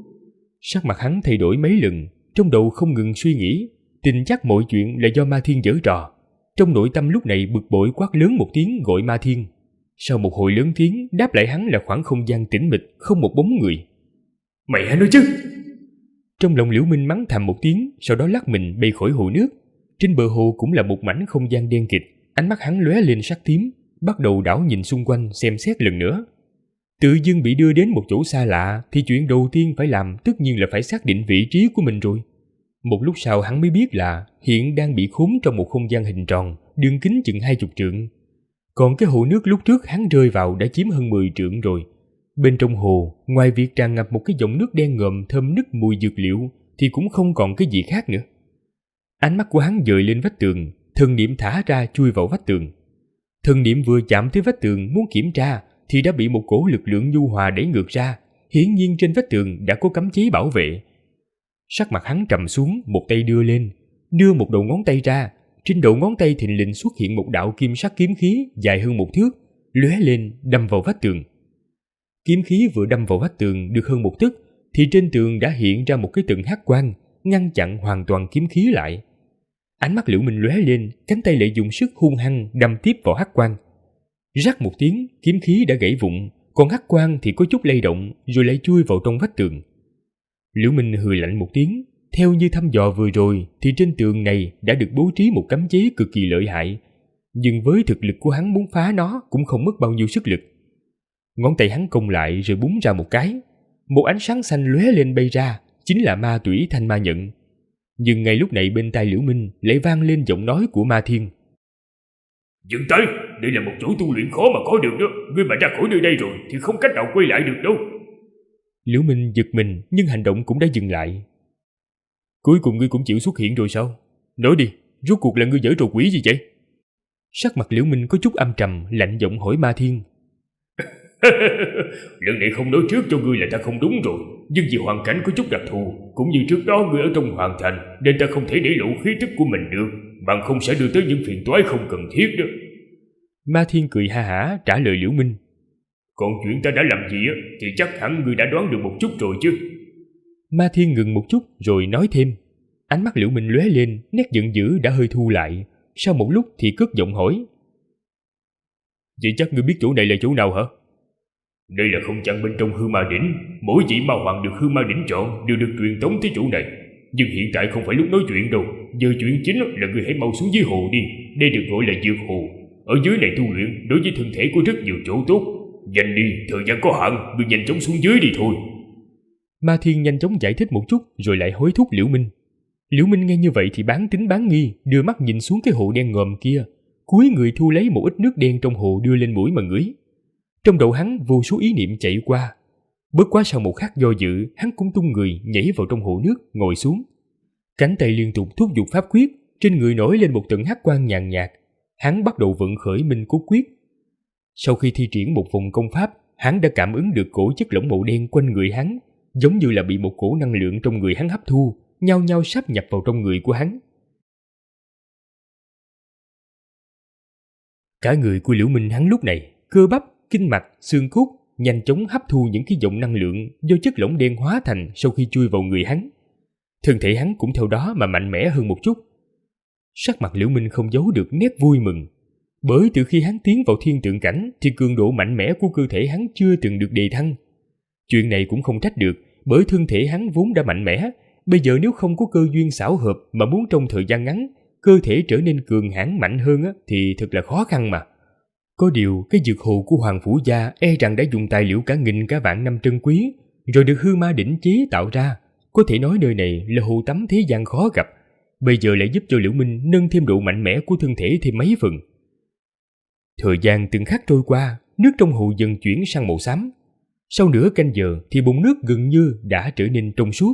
Sắc mặt hắn thay đổi mấy lần, trong đầu không ngừng suy nghĩ, tin chắc mọi chuyện là do Ma Thiên giở trò. Trong nội tâm lúc này bực bội quát lớn một tiếng gọi Ma Thiên. Sau một hồi lớn tiếng, đáp lại hắn là khoảng không gian tĩnh mịch, không một bóng người. Mày hả nói chứ? Trong lòng Liễu Minh mắng thầm một tiếng, sau đó lắc mình bay khỏi hồ nước. Trên bờ hồ cũng là một mảnh không gian đen kịt, ánh mắt hắn lóe lên sắc tím, bắt đầu đảo nhìn xung quanh xem xét lần nữa. Tự dưng bị đưa đến một chỗ xa lạ thì chuyện đầu tiên phải làm tất nhiên là phải xác định vị trí của mình rồi. Một lúc sau hắn mới biết là hiện đang bị khốn trong một không gian hình tròn, đường kính chừng 20 trượng. Còn cái hồ nước lúc trước hắn rơi vào đã chiếm hơn 10 trượng rồi. Bên trong hồ, ngoài việc tràn ngập một cái dòng nước đen ngòm thơm nức mùi dược liệu thì cũng không còn cái gì khác nữa. Ánh mắt của hắn dời lên vách tường, thần niệm thả ra chui vào vách tường. Thần niệm vừa chạm tới vách tường muốn kiểm tra thì đã bị một cổ lực lượng nhu hòa đẩy ngược ra. Hiển nhiên trên vách tường đã có cấm chế bảo vệ. Sắc mặt hắn trầm xuống, một tay đưa một đầu ngón tay ra. Trên đầu ngón tay thình lình xuất hiện một đạo kim sắc kiếm khí dài hơn 1 thước, lóe lên đâm vào vách tường. Kiếm khí vừa đâm vào vách tường được hơn 1 tấc thì trên tường đã hiện ra một cái tầng hắc quang, ngăn chặn hoàn toàn kiếm khí lại. Ánh mắt Liễu Minh lóe lên, cánh tay lại dùng sức hung hăng đâm tiếp vào hắc quang. Rắc một tiếng, kiếm khí đã gãy vụn, còn hắc quang thì có chút lay động rồi lại chui vào trong vách tường. Liễu Minh hừ lạnh một tiếng, theo như thăm dò vừa rồi thì trên tường này đã được bố trí một cấm chế cực kỳ lợi hại, nhưng với thực lực của hắn muốn phá nó cũng không mất bao nhiêu sức lực. Ngón tay hắn cong lại rồi búng ra một cái, một ánh sáng xanh lóe lên bay ra, chính là ma tủy thanh ma nhận. Nhưng ngay lúc này bên tai Liễu Minh lại vang lên giọng nói của Ma Thiên. Dừng tay, đây là một chỗ tu luyện khó mà có được đó, ngươi mà ra khỏi nơi đây rồi thì không cách nào quay lại được đâu. Liễu Minh giật mình nhưng hành động cũng đã dừng lại. Cuối cùng ngươi cũng chịu xuất hiện rồi sao? Nói đi, rốt cuộc là ngươi giở trò quỷ gì vậy? Sắc mặt Liễu Minh có chút âm trầm, lạnh giọng hỏi Ma Thiên. Lần này không nói trước cho ngươi là ta không đúng rồi, nhưng vì hoàn cảnh có chút đặc thù, cũng như trước đó ngươi ở trong hoàng thành, nên ta không thể để lộ khí tức của mình được, bằng không sẽ đưa tới những phiền toái không cần thiết đó. Ma Thiên cười ha hả trả lời Liễu Minh. Còn chuyện ta đã làm gì thì chắc hẳn ngươi đã đoán được một chút rồi chứ. Ma Thiên ngừng một chút rồi nói thêm. Ánh mắt Liễu Minh lóe lên, nét giận dữ đã hơi thu lại. Sau một lúc thì cất giọng hỏi. Vậy chắc ngươi biết chỗ này là chỗ nào hả? Đây là không gian bên trong hư ma đỉnh. Mỗi vị ma hoàng được hư ma đỉnh chọn đều được truyền tống tới chỗ này. Nhưng hiện tại không phải lúc nói chuyện đâu. Giờ chuyện chính là ngươi hãy mau xuống dưới hồ đi. Đây được gọi là dược hồ. Ở dưới này tu luyện đối với thân thể có rất nhiều chỗ tốt. Nhanh đi, thời gian có hạn, ngươi nhanh chóng xuống dưới đi thôi. Ma Thiên nhanh chóng giải thích một chút rồi lại hối thúc Liễu Minh. Liễu Minh nghe như vậy thì bán tín bán nghi, đưa mắt nhìn xuống cái hồ đen ngòm kia, cúi người thu lấy một ít nước đen trong hồ đưa lên mũi mà ngửi. Trong đầu hắn vô số ý niệm chạy qua. Bất quá sau một khắc do dự, hắn cũng tung người nhảy vào trong hồ nước, ngồi xuống. Cánh tay liên tục thúc giục pháp quyết, trên người nổi lên một tầng hắc quang nhàn nhạt. Hắn bắt đầu vận khởi Minh Cốt Quyết. Sau khi thi triển một vòng công pháp, hắn đã cảm ứng được cổ chất lỏng màu đen quanh người hắn, giống như là bị một cổ năng lượng trong người hắn hấp thu, nhao nhao sáp nhập vào trong người của hắn. Cả người của Liễu Minh hắn lúc này, cơ bắp, kinh mạch, xương cốt nhanh chóng hấp thu những cái dòng năng lượng do chất lỏng đen hóa thành sau khi chui vào người hắn. Thân thể hắn cũng theo đó mà mạnh mẽ hơn một chút. Sắc mặt Liễu Minh không giấu được nét vui mừng, bởi từ khi hắn tiến vào thiên tượng cảnh thì cường độ mạnh mẽ của cơ thể hắn chưa từng được đề thăng. Chuyện này cũng không trách được, bởi thân thể hắn vốn đã mạnh mẽ, bây giờ nếu không có cơ duyên xảo hợp mà muốn trong thời gian ngắn cơ thể trở nên cường hãn mạnh hơn thì thật là khó khăn mà. Có điều cái dược hồ của Hoàng Phủ Gia e rằng đã dùng tài liệu cả nghìn cả vạn năm trân quý, rồi được hư ma đỉnh chế tạo ra. Có thể nói nơi này là hồ tắm thế gian khó gặp, bây giờ lại giúp cho Liễu Minh nâng thêm độ mạnh mẽ của thân thể thêm mấy phần. Thời gian từng khắc trôi qua, nước trong hồ dần chuyển sang màu xám. Sau nửa canh giờ thì bồn nước gần như đã trở nên trong suốt.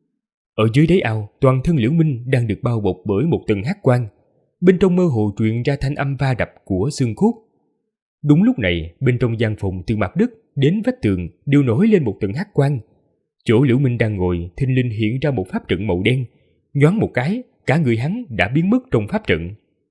Ở dưới đáy ao, toàn thân Liễu Minh đang được bao bọc bởi một tầng hắc quang. Bên trong mơ hồ truyền ra thanh âm va đập của xương cốt. Đúng lúc này, bên trong gian phòng từ mặt đất đến vách tường đều nổi lên một tầng hắc quang. Chỗ Liễu Minh đang ngồi, thình lình hiện ra một pháp trận màu đen. Nhoáng một cái, cả người hắn đã biến mất trong pháp trận.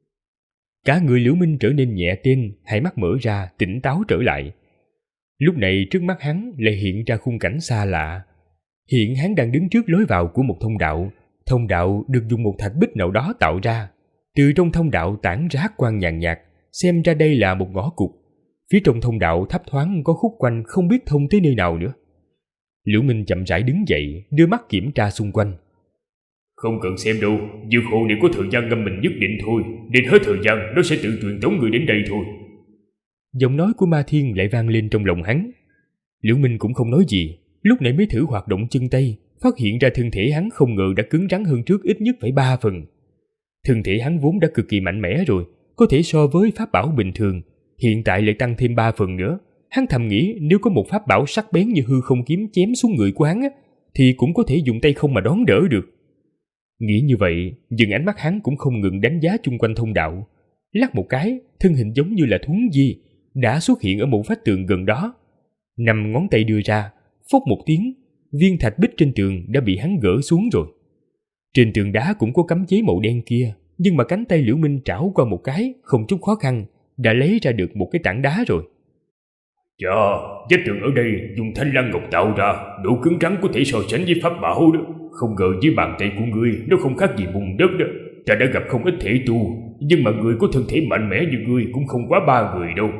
Cả người Liễu Minh trở nên nhẹ tênh, hai mắt mở ra, tỉnh táo trở lại. Lúc này trước mắt hắn lại hiện ra khung cảnh xa lạ. Hiện hắn đang đứng trước lối vào của một thông đạo. Thông đạo được dùng một thạch bích nào đó tạo ra. Từ trong thông đạo tản ra hắc quang nhàn nhạt, xem ra đây là một ngõ cụt. Phía trong thông đạo thấp thoáng có khúc quanh không biết thông tới nơi nào nữa. Liễu Minh chậm rãi đứng dậy, đưa mắt kiểm tra xung quanh. Không cần xem đâu, dược hồ này có thời gian ngâm mình nhất định thôi, đến hết thời gian nó sẽ tự truyền tống người đến đây thôi. Giọng nói của Ma Thiên lại vang lên trong lòng hắn. Liễu Minh cũng không nói gì, lúc nãy mới thử hoạt động chân tay, phát hiện ra thân thể hắn không ngờ đã cứng rắn hơn trước ít nhất phải 3 phần. Thân thể hắn vốn đã cực kỳ mạnh mẽ rồi, có thể so với pháp bảo bình thường, hiện tại lại tăng thêm 3 phần nữa. Hắn thầm nghĩ nếu có một pháp bảo sắc bén như hư không kiếm chém xuống người của hắn thì cũng có thể dùng tay không mà đón đỡ được. Nghĩ như vậy, nhưng ánh mắt hắn cũng không ngừng đánh giá chung quanh thông đạo. Lắc một cái, thân hình giống như là thuấn di, đã xuất hiện ở một vách tường gần đó. 5 ngón tay đưa ra, phốc một tiếng, viên thạch bích trên tường đã bị hắn gỡ xuống rồi. Trên tường đá cũng có cấm chế màu đen kia, nhưng mà cánh tay Liễu Minh trảo qua một cái, không chút khó khăn, đã lấy ra được một cái tảng đá rồi. Chà, vách tường ở đây dùng thanh lăng ngọc tạo ra, độ cứng rắn có thể so sánh với pháp bảo đó. Không ngờ dưới bàn tay của ngươi nó không khác gì bùn đất đó. Ta đã gặp không ít thể tu, nhưng mà người có thân thể mạnh mẽ như ngươi cũng không quá 3 người đâu.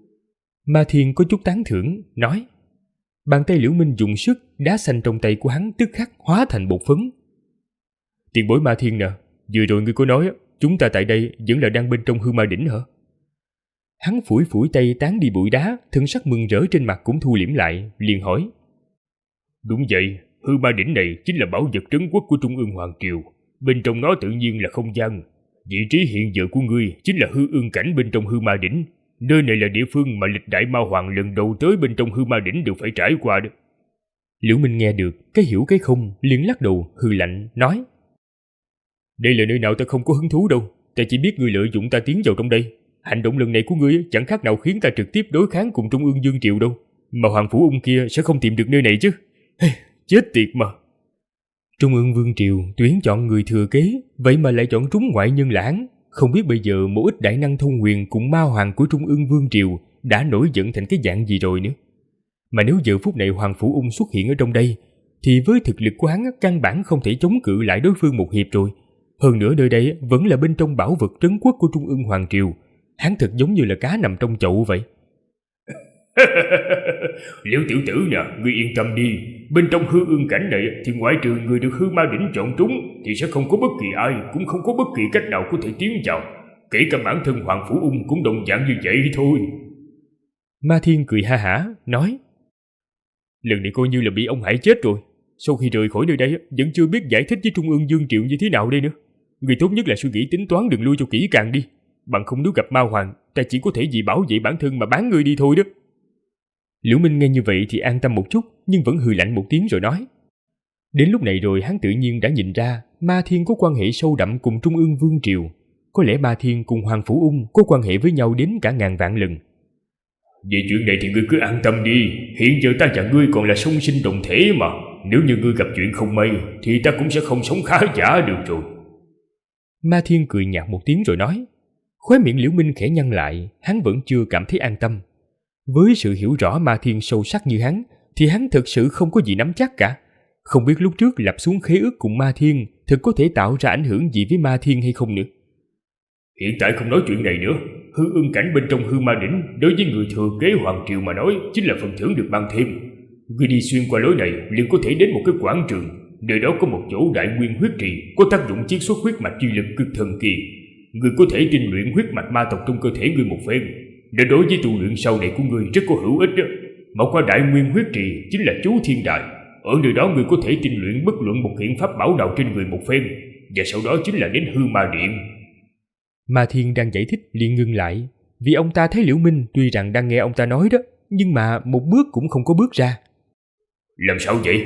Ma Thiên có chút tán thưởng, nói. Bàn tay Liễu Minh dùng sức, đá xanh trong tay của hắn tức khắc hóa thành bột phấn. Tiền bối Ma Thiên nè, vừa rồi ngươi có nói chúng ta tại đây vẫn là đang bên trong hư ma đỉnh hả? Hắn phủi phủi tay tán đi bụi đá, thân sắc mừng rỡ trên mặt cũng thu liễm lại, liền hỏi. Đúng vậy, hư ma đỉnh này chính là bảo vật trấn quốc của Trung Ương Hoàng Triều. Bên trong nó tự nhiên là không gian. Vị trí hiện giờ của ngươi chính là hư ương cảnh bên trong hư ma đỉnh. Nơi này là địa phương mà lịch đại ma hoàng lần đầu tới bên trong hư ma đỉnh đều phải trải qua đó. Liễu Minh nghe được, cái hiểu cái không, liền lắc đầu, hừ lạnh, nói. Đây là nơi nào ta không có hứng thú đâu, ta chỉ biết ngươi lợi dụng ta tiến vào trong đây. Hành động lần này của ngươi chẳng khác nào khiến ta trực tiếp đối kháng cùng Trung Ương Dương Triều đâu. Mà Hoàng Phủ Ung kia sẽ không tìm được nơi này chứ. Chết tiệt mà. Trung Ương Vương Triều tuyển chọn người thừa kế, vậy mà lại chọn trúng ngoại nhân lãng. Không biết bây giờ một ít đại năng thông huyền cùng ma hoàng của Trung Ương Vương Triều đã nổi giận thành cái dạng gì rồi nữa. Mà nếu giờ phút này Hoàng Phủ Ung xuất hiện ở trong đây, thì với thực lực của hắn căn bản không thể chống cự lại đối phương một hiệp rồi. Hơn nữa nơi đây vẫn là bên trong bảo vật trấn quốc của Trung Ương Hoàng Triều. Hắn thật giống như là cá nằm trong chậu vậy. Liễu tiểu tử nè, ngươi yên tâm đi. Bên trong hư ương cảnh này thì ngoại trừ người được hư ma đỉnh chọn trúng thì sẽ không có bất kỳ ai, cũng không có bất kỳ cách nào có thể tiến vào. Kể cả bản thân Hoàng Phủ Ung cũng đồng dạng như vậy thôi. Ma Thiên cười ha hả, nói. Lần này coi như là bị ông hại chết rồi. Sau khi rời khỏi nơi đây vẫn chưa biết giải thích với Trung Ương Dương Triệu như thế nào đây nữa. Người tốt nhất là suy nghĩ tính toán đường lui cho kỹ càng đi. Bằng không nếu gặp ma hoàng, ta chỉ có thể vì bảo vệ bản thân mà bán ngươi đi thôi đó. Liễu Minh nghe như vậy thì an tâm một chút, nhưng vẫn hừ lạnh một tiếng rồi nói. Đến lúc này rồi hắn tự nhiên đã nhìn ra Ma Thiên có quan hệ sâu đậm cùng Trung Ương Vương Triều. Có lẽ Ma Thiên cùng Hoàng Phủ Ung có quan hệ với nhau đến cả ngàn vạn lần. Về chuyện này thì ngươi cứ an tâm đi. Hiện giờ ta và ngươi còn là song sinh đồng thể mà. Nếu như ngươi gặp chuyện không may thì ta cũng sẽ không sống khá giả được rồi. Ma Thiên cười nhạt một tiếng rồi nói. Khóe miệng Liễu Minh khẽ nhăn lại, hắn vẫn chưa cảm thấy an tâm. Với sự hiểu rõ Ma Thiên sâu sắc như hắn thì hắn thực sự không có gì nắm chắc cả. Không biết lúc trước lập xuống khế ước cùng Ma Thiên thực có thể tạo ra ảnh hưởng gì với Ma Thiên hay không nữa. Hiện tại không nói chuyện này nữa. Hư ương cảnh bên trong Hư Ma Đỉnh đối với người thừa kế hoàng triều mà nói chính là phần thưởng được ban thêm. Ngươi đi xuyên qua lối này liền có thể đến một cái quảng trường. Nơi đó có một chỗ đại nguyên huyết trì có tác dụng chiết xuất huyết mạch chi lực cực thần kỳ. Ngươi có thể tinh luyện huyết mạch ma tộc trong cơ thể ngươi một phen. Để đối với tu luyện sau này của ngươi rất có hữu ích đó. Mà qua đại nguyên huyết trì chính là chú thiên đại. Ở nơi đó ngươi có thể tinh luyện bất luận một hiện pháp bảo nào trên người một phen. Và sau đó chính là đến Hư Ma Điện. Ma Thiên đang giải thích liền ngưng lại, vì ông ta thấy Liễu Minh tuy rằng đang nghe ông ta nói đó, nhưng mà một bước cũng không có bước ra. Làm sao vậy?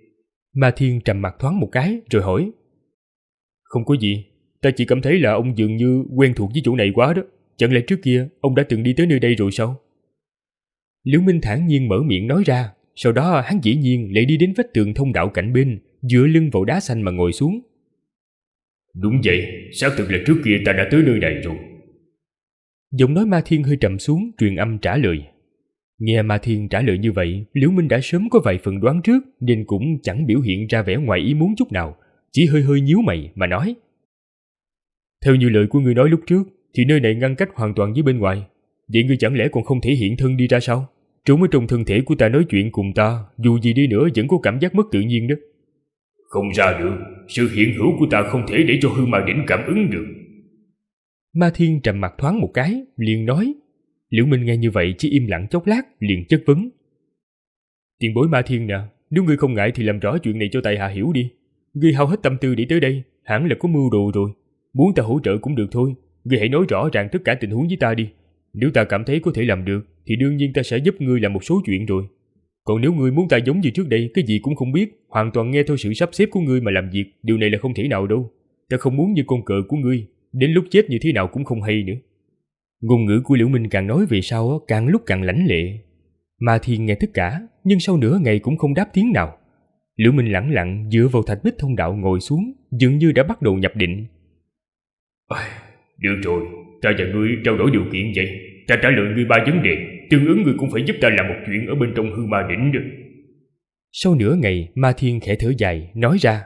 Ma Thiên trầm mặt thoáng một cái rồi hỏi. Không có gì, ta chỉ cảm thấy là ông dường như quen thuộc với chỗ này quá đó. Chẳng lẽ trước kia ông đã từng đi tới nơi đây rồi sao? Liễu Minh thản nhiên mở miệng nói ra. Sau đó hắn dĩ nhiên lại đi đến vách tường thông đạo cạnh bên, dựa lưng vào đá xanh mà ngồi xuống. Đúng vậy, xác thực là trước kia ta đã tới nơi này rồi. Giọng nói Ma Thiên hơi trầm xuống, truyền âm trả lời. Nghe Ma Thiên trả lời như vậy, Liễu Minh đã sớm có vài phần đoán trước nên cũng chẳng biểu hiện ra vẻ ngoài ý muốn chút nào, chỉ hơi hơi nhíu mày mà nói. Theo như lời của ngươi nói lúc trước thì nơi này ngăn cách hoàn toàn với bên ngoài. Vậy ngươi chẳng lẽ còn không thể hiện thân đi ra sao? Trốn ở trong thân thể của ta nói chuyện cùng ta, dù gì đi nữa vẫn có cảm giác mất tự nhiên đó. Không ra được, sự hiện hữu của ta không thể để cho Hư Ma Đỉnh cảm ứng được. Ma Thiên trầm mặt thoáng một cái, liền nói. Liễu Minh nghe như vậy chỉ im lặng chốc lát, liền chất vấn. Tiền bối Ma Thiên nè, nếu ngươi không ngại thì làm rõ chuyện này cho tại hạ hiểu đi. Ngươi hao hết tâm tư để tới đây, hẳn là có mưu đồ rồi. Muốn ta hỗ trợ cũng được thôi, ngươi hãy nói rõ ràng tất cả tình huống với ta đi. Nếu ta cảm thấy có thể làm được thì đương nhiên ta sẽ giúp ngươi làm một số chuyện rồi. Còn nếu ngươi muốn ta giống như trước đây, cái gì cũng không biết, hoàn toàn nghe theo sự sắp xếp của ngươi mà làm việc, điều này là không thể nào đâu. Ta không muốn như con cờ của ngươi, đến lúc chết như thế nào cũng không hay nữa. Ngôn ngữ của Liễu Minh càng nói về sau càng lúc càng lãnh lệ. Ma Thiên nghe tất cả, nhưng sau nửa ngày cũng không đáp tiếng nào. Liễu Minh lẳng lặng dựa vào thạch bích thông đạo ngồi xuống, dường như đã bắt đầu nhập định. Được rồi, ta và ngươi trao đổi điều kiện vậy. Ta trả lời ngươi 3 vấn đề, tương ứng ngươi cũng phải giúp ta làm một chuyện ở bên trong Hư Ma Đỉnh được. Sau nửa ngày, Ma Thiên khẽ thở dài, nói ra.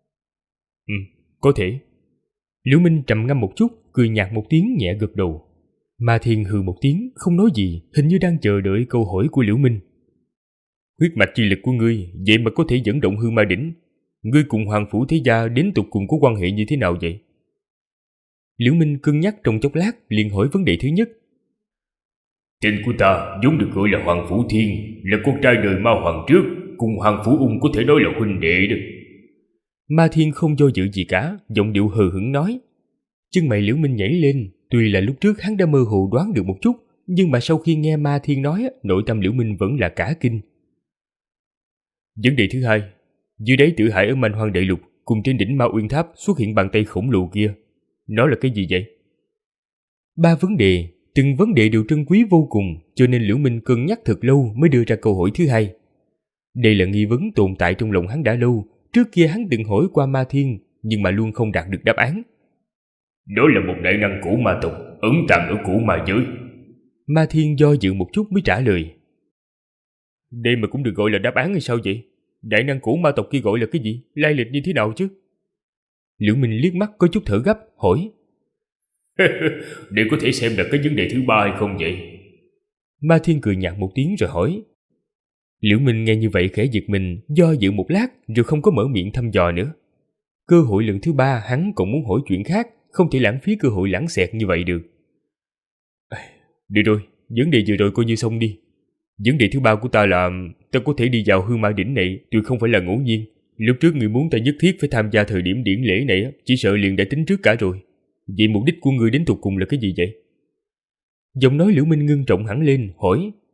Có thể. Liễu Minh trầm ngâm một chút, cười nhạt một tiếng nhẹ gật đầu. Ma Thiên hừ một tiếng, không nói gì, hình như đang chờ đợi câu hỏi của Liễu Minh. Huyết mạch chi lực của ngươi, vậy mà có thể dẫn động Hư Ma Đỉnh. Ngươi cùng Hoàng Phủ Thế Gia đến tục cùng có quan hệ như thế nào vậy? Liễu Minh cân nhắc trong chốc lát, liền hỏi vấn đề thứ nhất. Tên của ta vốn được gọi là Hoàng Phủ Thiên, là con trai đời Ma Hoàng trước, cùng Hoàng Phủ Ung có thể nói là huynh đệ được. Ma Thiên không do dự gì cả, giọng điệu hờ hững nói. Chân mày Liễu Minh nhảy lên, tuy là lúc trước hắn đã mơ hồ đoán được một chút, nhưng mà sau khi nghe Ma Thiên nói, nội tâm Liễu Minh vẫn là cả kinh. Vấn đề thứ hai, dưới đáy Tử Hải ở Man Hoang Đại Lục cùng trên đỉnh Ma Uyên Tháp xuất hiện bàn tay khổng lồ kia, nó là cái gì vậy? 3 vấn đề, từng vấn đề đều trân quý vô cùng, cho nên Liễu Minh cân nhắc thật lâu mới đưa ra câu hỏi thứ hai. Đây là nghi vấn tồn tại trong lòng hắn đã lâu, trước kia hắn từng hỏi qua Ma Thiên, nhưng mà luôn không đạt được đáp án. Đó là một đại năng cũ ma tộc, ẩn tàng ở cũ ma giới. Ma Thiên do dự một chút mới trả lời. Đây mà cũng được gọi là đáp án hay sao vậy? Đại năng cũ ma tộc kia gọi là cái gì? Lai lịch như thế nào chứ? Liễu Minh liếc mắt có chút thở gấp, hỏi. Để có thể xem là cái vấn đề thứ 3 hay không vậy? Ma Thiên cười nhạt một tiếng rồi hỏi. Liễu Minh nghe như vậy khẽ giật mình, do dự một lát rồi không có mở miệng thăm dò nữa. Cơ hội lần thứ 3 hắn còn muốn hỏi chuyện khác, không thể lãng phí cơ hội lãng xẹt như vậy được. Được rồi, vấn đề vừa rồi coi như xong đi. Vấn đề thứ 3 của ta là ta có thể đi vào Hư Ma Đỉnh này tuyệt không phải là ngẫu nhiên. Lúc trước người muốn ta nhất thiết phải tham gia thời điểm điển lễ này, chỉ sợ liền đã tính trước cả rồi. Vậy mục đích của ngươi đến tột cùng là cái gì vậy? Giọng nói Liễu Minh ngưng trọng hẳn lên, hỏi.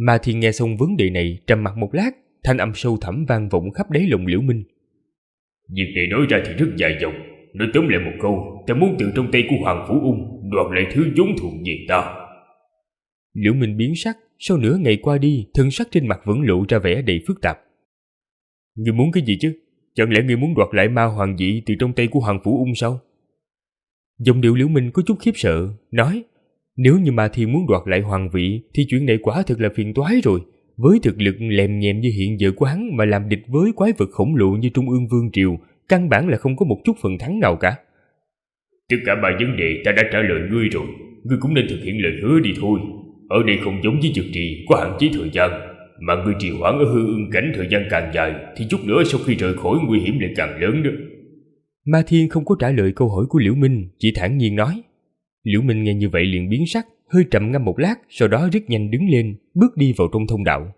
Ma Thiên nghe xong vấn đề này trầm mặc một lát, thanh âm sâu thẳm vang vọng khắp đáy lòng Liễu Minh. Việc này nói ra thì rất dài dòng, nói tóm lại một câu, ta muốn từ trong tay của Hoàng Phủ Ung đoạt lại thứ vốn thuộc về ta. Liễu Minh biến sắc, sau nửa ngày qua đi, thân sắc trên mặt vẫn lộ ra vẻ đầy phức tạp. Ngươi muốn cái gì chứ? Chẳng lẽ ngươi muốn đoạt lại ma hoàng vị từ trong tay của Hoàng Phủ Ung sao? Giọng điệu Liễu Minh có chút khiếp sợ, nói: nếu như Ma Thiên muốn đoạt lại hoàng vị thì chuyện này quả thực là phiền toái rồi. Với thực lực lèm nhèm như hiện giờ của hắn mà làm địch với quái vật khổng lồ như Trung Ương Vương Triều, căn bản là không có một chút phần thắng nào cả. Tất cả ba vấn đề ta đã trả lời ngươi rồi, ngươi cũng nên thực hiện lời hứa đi thôi. Ở đây không giống với dược trì có hạn chế thời gian, mà ngươi trì hoãn ở hư ương cảnh thời gian càng dài thì chút nữa sau khi rời khỏi nguy hiểm lại càng lớn đó. Ma Thiên không có trả lời câu hỏi của Liễu Minh, chỉ thản nhiên nói. Liễu Minh nghe như vậy liền biến sắc, hơi trầm ngâm một lát, sau đó rất nhanh đứng lên, bước đi vào trong thông đạo.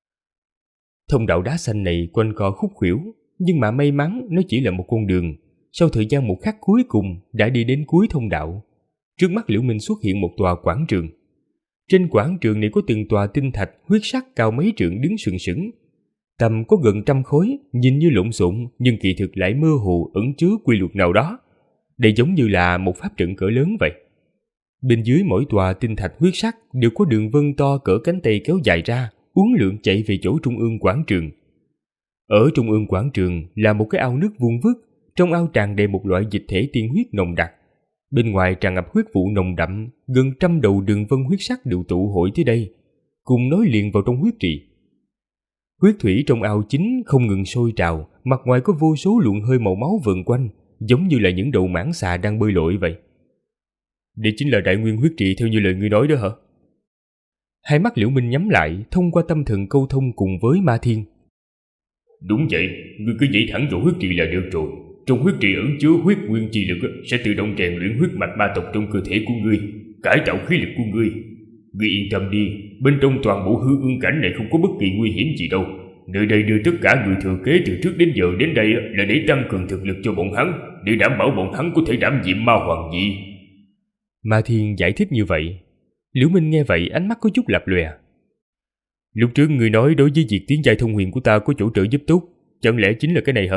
Thông đạo đá xanh này quanh co khúc khuỷu, nhưng mà may mắn nó chỉ là một con đường. Sau thời gian một khắc cuối cùng đã đi đến cuối thông đạo. Trước mắt Liễu Minh xuất hiện một tòa quảng trường. Trên quảng trường này có từng tòa tinh thạch huyết sắc cao mấy trượng đứng sừng sững. Tầm có gần 100 khối, nhìn như lộn xộn nhưng kỳ thực lại mơ hồ ẩn chứa quy luật nào đó. Đây giống như là một pháp trận cỡ lớn vậy. Bên dưới mỗi tòa tinh thạch huyết sắc đều có đường vân to cỡ cánh tay kéo dài ra, uốn lượn chạy về chỗ trung ương quảng trường. Ở trung ương quảng trường là một cái ao nước vuông vức, trong ao tràn đầy một loại dịch thể tiên huyết nồng đặc. Bên ngoài tràn ngập huyết vụ nồng đậm, gần 100 đầu đường vân huyết sắc đều tụ hội tới đây, cùng nối liền vào trong huyết trì. Huyết thủy trong ao chính không ngừng sôi trào, mặt ngoài có vô số luồng hơi màu máu vờn quanh, giống như là những đầu mãng xà đang bơi lội vậy. Đây chính là đại nguyên huyết trì theo như lời ngươi nói đó hả? Hai mắt Liễu Minh nhắm lại, thông qua tâm thần câu thông cùng với Ma Thiên. Đúng vậy, ngươi cứ nhảy thẳng vào huyết trì là được rồi. Trong huyết trì ẩn chứa huyết nguyên chi lực sẽ tự động rèn luyện huyết mạch ma tộc trong cơ thể của ngươi, cải tạo khí lực của ngươi. Ngươi yên tâm đi, bên trong toàn bộ hư ương cảnh này không có bất kỳ nguy hiểm gì đâu. Nơi đây đưa tất cả người thừa kế từ trước đến giờ đến đây là để tăng cường thực lực cho bọn hắn, để đảm bảo bọn hắn có thể đảm nhiệm ma hoàng vị. Ma Thiên giải thích như vậy. Liễu Minh nghe vậy ánh mắt có chút lập lòe. Lúc trước ngươi nói đối với việc tiến giai thông huyền của ta có chỗ trợ giúp tốt, chẳng lẽ chính là cái này hả?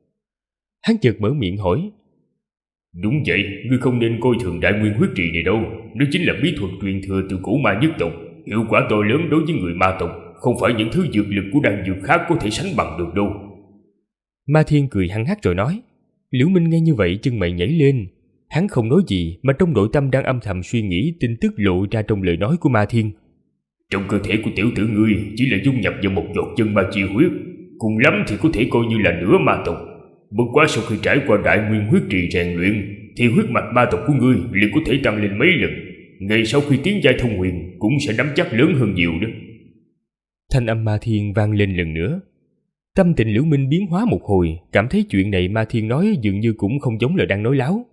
Hắn chợt mở miệng hỏi. Đúng vậy, ngươi không nên coi thường đại nguyên huyết trì này đâu. Nó chính là bí thuật truyền thừa từ cổ ma nhất tộc, hiệu quả to lớn đối với người ma tộc, không phải những thứ dược lực của đan dược khác có thể sánh bằng được đâu. Ma Thiên cười hăng hắc rồi nói. Liễu Minh nghe như vậy chân mày nhảy lên. Hắn không nói gì mà trong nội tâm đang âm thầm suy nghĩ tin tức lộ ra trong lời nói của Ma Thiên. Trong cơ thể của tiểu tử ngươi chỉ là dung nhập vào một giọt chân ma chi huyết, cùng lắm thì có thể coi như là nửa ma tộc. Bất quá sau khi trải qua đại nguyên huyết trì rèn luyện thì huyết mạch ma tộc của ngươi liền có thể tăng lên mấy lần. Ngày sau khi tiến giai thông huyền cũng sẽ nắm chắc lớn hơn nhiều đó. Thanh âm Ma Thiên vang lên lần nữa. Tâm tình Liễu Minh biến hóa một hồi, cảm thấy chuyện này Ma Thiên nói dường như cũng không giống là đang nói láo.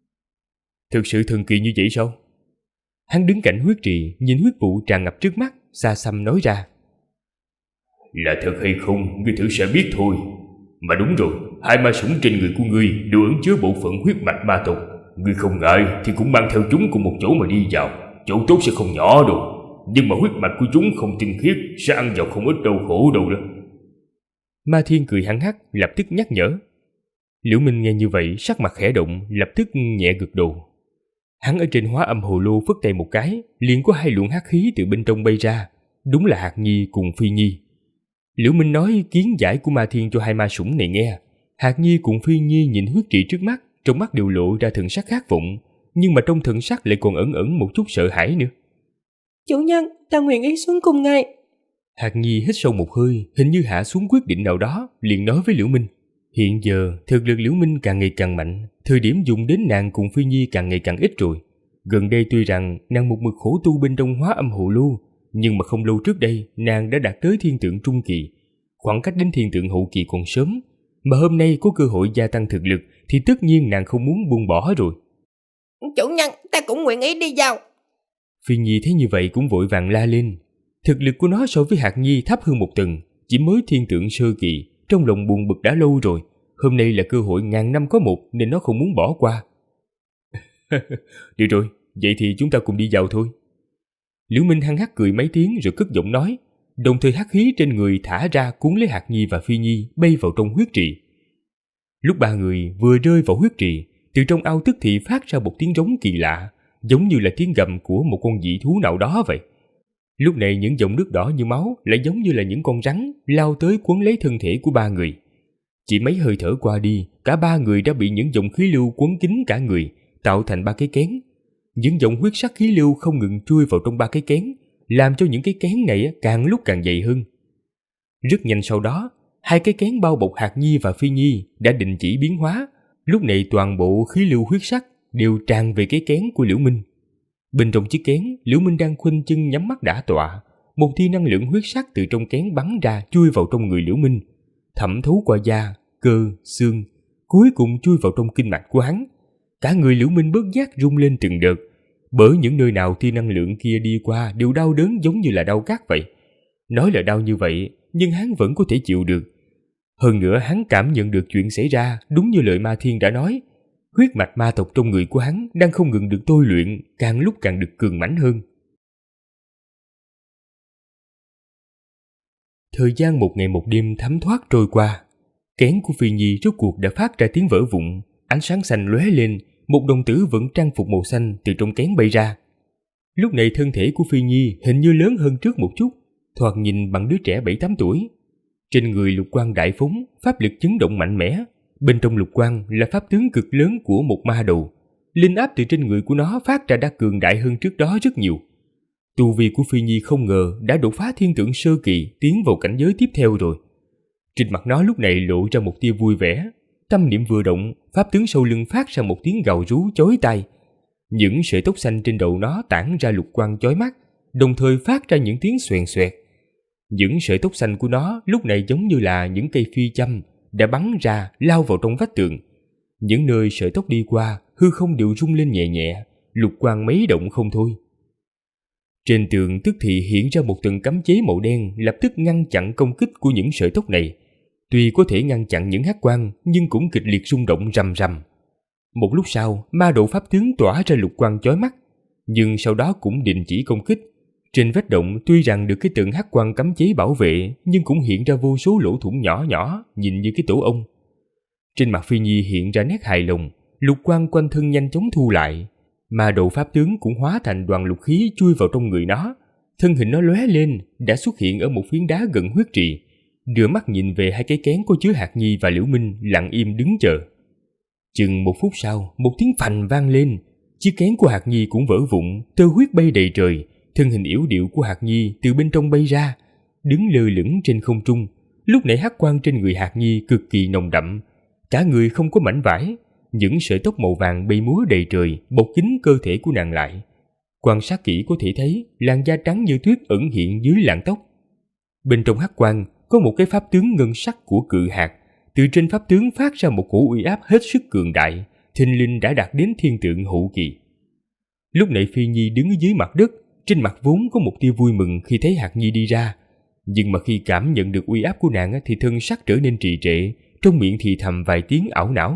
Thực sự thần kỳ như vậy sao? Hắn đứng cạnh huyết trì, nhìn huyết vụ tràn ngập trước mắt, xa xăm nói ra. Là thật hay không, ngươi thử sẽ biết thôi. Mà đúng rồi, hai ma sủng trên người của ngươi đều ẩn chứa bộ phận huyết mạch ma tộc. Ngươi không ngại thì cũng mang theo chúng cùng một chỗ mà đi vào, chỗ tốt sẽ không nhỏ đâu. Nhưng mà huyết mạch của chúng không tinh khiết, sẽ ăn vào không ít đau khổ đâu đó. Ma Thiên cười hăng hắc, lập tức nhắc nhở. Liễu Minh nghe như vậy, sắc mặt khẽ động, lập tức nhẹ gật đầu. Hắn ở trên hóa âm hồ lô phất tay một cái, liền có hai luồng hắc khí từ bên trong bay ra, đúng là Hạc Nhi cùng Phi Nhi. Liễu Minh nói kiến giải của Ma Thiên cho hai ma sủng này nghe. Hạc Nhi cùng Phi Nhi nhìn huyết trì trước mắt, trong mắt đều lộ ra thần sắc khát vọng, nhưng mà trong thần sắc lại còn ẩn ẩn một chút sợ hãi nữa. Chủ nhân, ta nguyện ý xuống cùng ngài. Hạc Nhi hít sâu một hơi, hình như hạ xuống quyết định nào đó, liền nói với Liễu Minh. Hiện giờ, thực lực Liễu Minh càng ngày càng mạnh, thời điểm dùng đến nàng cùng Phi Nhi càng ngày càng ít rồi. Gần đây tuy rằng nàng một mực khổ tu bên trong hóa âm hồ lô, nhưng mà không lâu trước đây nàng đã đạt tới thiên tượng trung kỳ. Khoảng cách đến thiên tượng hậu kỳ còn sớm, mà hôm nay có cơ hội gia tăng thực lực thì tất nhiên nàng không muốn buông bỏ rồi. Chủ nhân, ta cũng nguyện ý đi vào. Phi Nhi thấy như vậy cũng vội vàng la lên. Thực lực của nó so với Hạc Nhi thấp hơn một tầng, chỉ mới thiên tượng sơ kỳ, trong lòng buồn bực đã lâu rồi. Hôm nay là cơ hội ngàn năm có một nên nó không muốn bỏ qua. Được rồi, vậy thì chúng ta cùng đi vào thôi. Liễu Minh hăng hắc cười mấy tiếng rồi cất giọng nói, đồng thời hắc khí trên người thả ra cuốn lấy Hạc Nhi và Phi Nhi bay vào trong huyết trì. Lúc ba người vừa rơi vào huyết trì, từ trong ao tức thì phát ra một tiếng rống kỳ lạ, giống như là tiếng gầm của một con dị thú nào đó vậy. Lúc này những dòng nước đỏ như máu lại giống như là những con rắn lao tới quấn lấy thân thể của ba người. Chỉ mấy hơi thở qua đi, cả ba người đã bị những dòng khí lưu quấn kín cả người, tạo thành ba cái kén. Những dòng huyết sắc khí lưu không ngừng chui vào trong ba cái kén, làm cho những cái kén này càng lúc càng dày hơn. Rất nhanh sau đó, hai cái kén bao bọc Hạc Nhi và Phi Nhi đã đình chỉ biến hóa. Lúc này toàn bộ khí lưu huyết sắc đều tràn về cái kén của Liễu Minh. Bên trong chiếc kén, Liễu Minh đang khoanh chân nhắm mắt đả tọa. Một tia năng lượng huyết sắc từ trong kén bắn ra chui vào trong người Liễu Minh, thẩm thấu qua da, cơ, xương, cuối cùng chui vào trong kinh mạch của hắn. Cả người Liễu Minh bất giác rung lên từng đợt, bởi những nơi nào tia năng lượng kia đi qua đều đau đớn giống như là đau cắt vậy. Nói là đau như vậy, nhưng hắn vẫn có thể chịu được. Hơn nữa hắn cảm nhận được chuyện xảy ra đúng như lời Ma Thiên đã nói. Huyết mạch ma tộc trong người của hắn đang không ngừng được tôi luyện, càng lúc càng được cường mãnh hơn. Thời gian một ngày một đêm thấm thoát trôi qua. Kén của Phi Nhi rốt cuộc đã phát ra tiếng vỡ vụn, ánh sáng xanh lóe lên, một đồng tử vẫn trang phục màu xanh từ trong kén bay ra. Lúc này thân thể của Phi Nhi hình như lớn hơn trước một chút, thoạt nhìn bằng đứa trẻ 7-8 tuổi. Trên người lục quang đại phóng, pháp lực chấn động mạnh mẽ. Bên trong lục quang là pháp tướng cực lớn của một ma đầu. Linh áp từ trên người của nó phát ra đã cường đại hơn trước đó rất nhiều. Tu vi của Phi Nhi không ngờ đã đột phá thiên tượng sơ kỳ, tiến vào cảnh giới tiếp theo rồi. Trên mặt nó lúc này lộ ra một tia vui vẻ. Tâm niệm vừa động, pháp tướng sau lưng phát ra một tiếng gào rú chói tai. Những sợi tóc xanh trên đầu nó tản ra lục quang chói mắt, đồng thời phát ra những tiếng xoèn xoẹt. Những sợi tóc xanh của nó lúc này giống như là những cây phi châm đã bắn ra lao vào trong vách tường. Những nơi sợi tóc đi qua, hư không đều rung lên nhẹ nhẹ, lục quang mấy động không thôi. Trên tường tức thì hiện ra một tầng cấm chế màu đen, lập tức ngăn chặn công kích của những sợi tóc này. Tuy có thể ngăn chặn những hắc quang, nhưng cũng kịch liệt rung động rầm rầm. Một lúc sau, ma độ pháp tướng tỏa ra lục quang chói mắt, nhưng sau đó cũng đình chỉ công kích. Trên vách động tuy rằng được cái tầng hắc quang cấm chế bảo vệ, nhưng cũng hiện ra vô số lỗ thủng nhỏ nhỏ, nhìn như cái tổ ong. Trên mặt Phi Nhi hiện ra nét hài lòng, lục quang quanh thân nhanh chóng thu lại. Ma độ pháp tướng cũng hóa thành đoàn lục khí chui vào trong người nó. Thân hình nó lóe lên, đã xuất hiện ở một phiến đá gần huyết trì, đưa mắt nhìn về hai cái kén có chứa Hạc Nhi và Liễu Minh, lặng im đứng chờ. Chừng một phút sau, một tiếng phành vang lên, chiếc kén của Hạc Nhi cũng vỡ vụn, tơ huyết bay đầy trời. Thân hình yếu điệu của Hạc Nhi từ bên trong bay ra, đứng lơ lửng trên không trung. Lúc nãy hắc quang trên người Hạc Nhi cực kỳ nồng đậm, cả người không có mảnh vải, những sợi tóc màu vàng bay múa đầy trời, bọc kín cơ thể của nàng lại. Quan sát kỹ có thể thấy làn da trắng như tuyết ẩn hiện dưới làn tóc. Bên trong hắc quang có một cái pháp tướng ngân sắc của Cự Hạc, từ trên pháp tướng phát ra một cổ uy áp hết sức cường đại, thình lình đã đạt đến thiên tượng hậu kỳ. Lúc này Phi Nhi đứng ở dưới mặt đất, trên mặt vốn có một tia vui mừng khi thấy Hạc Nhi đi ra, nhưng mà khi cảm nhận được uy áp của nàng thì thân sắc trở nên trì trệ, trong miệng thì thầm vài tiếng ảo não.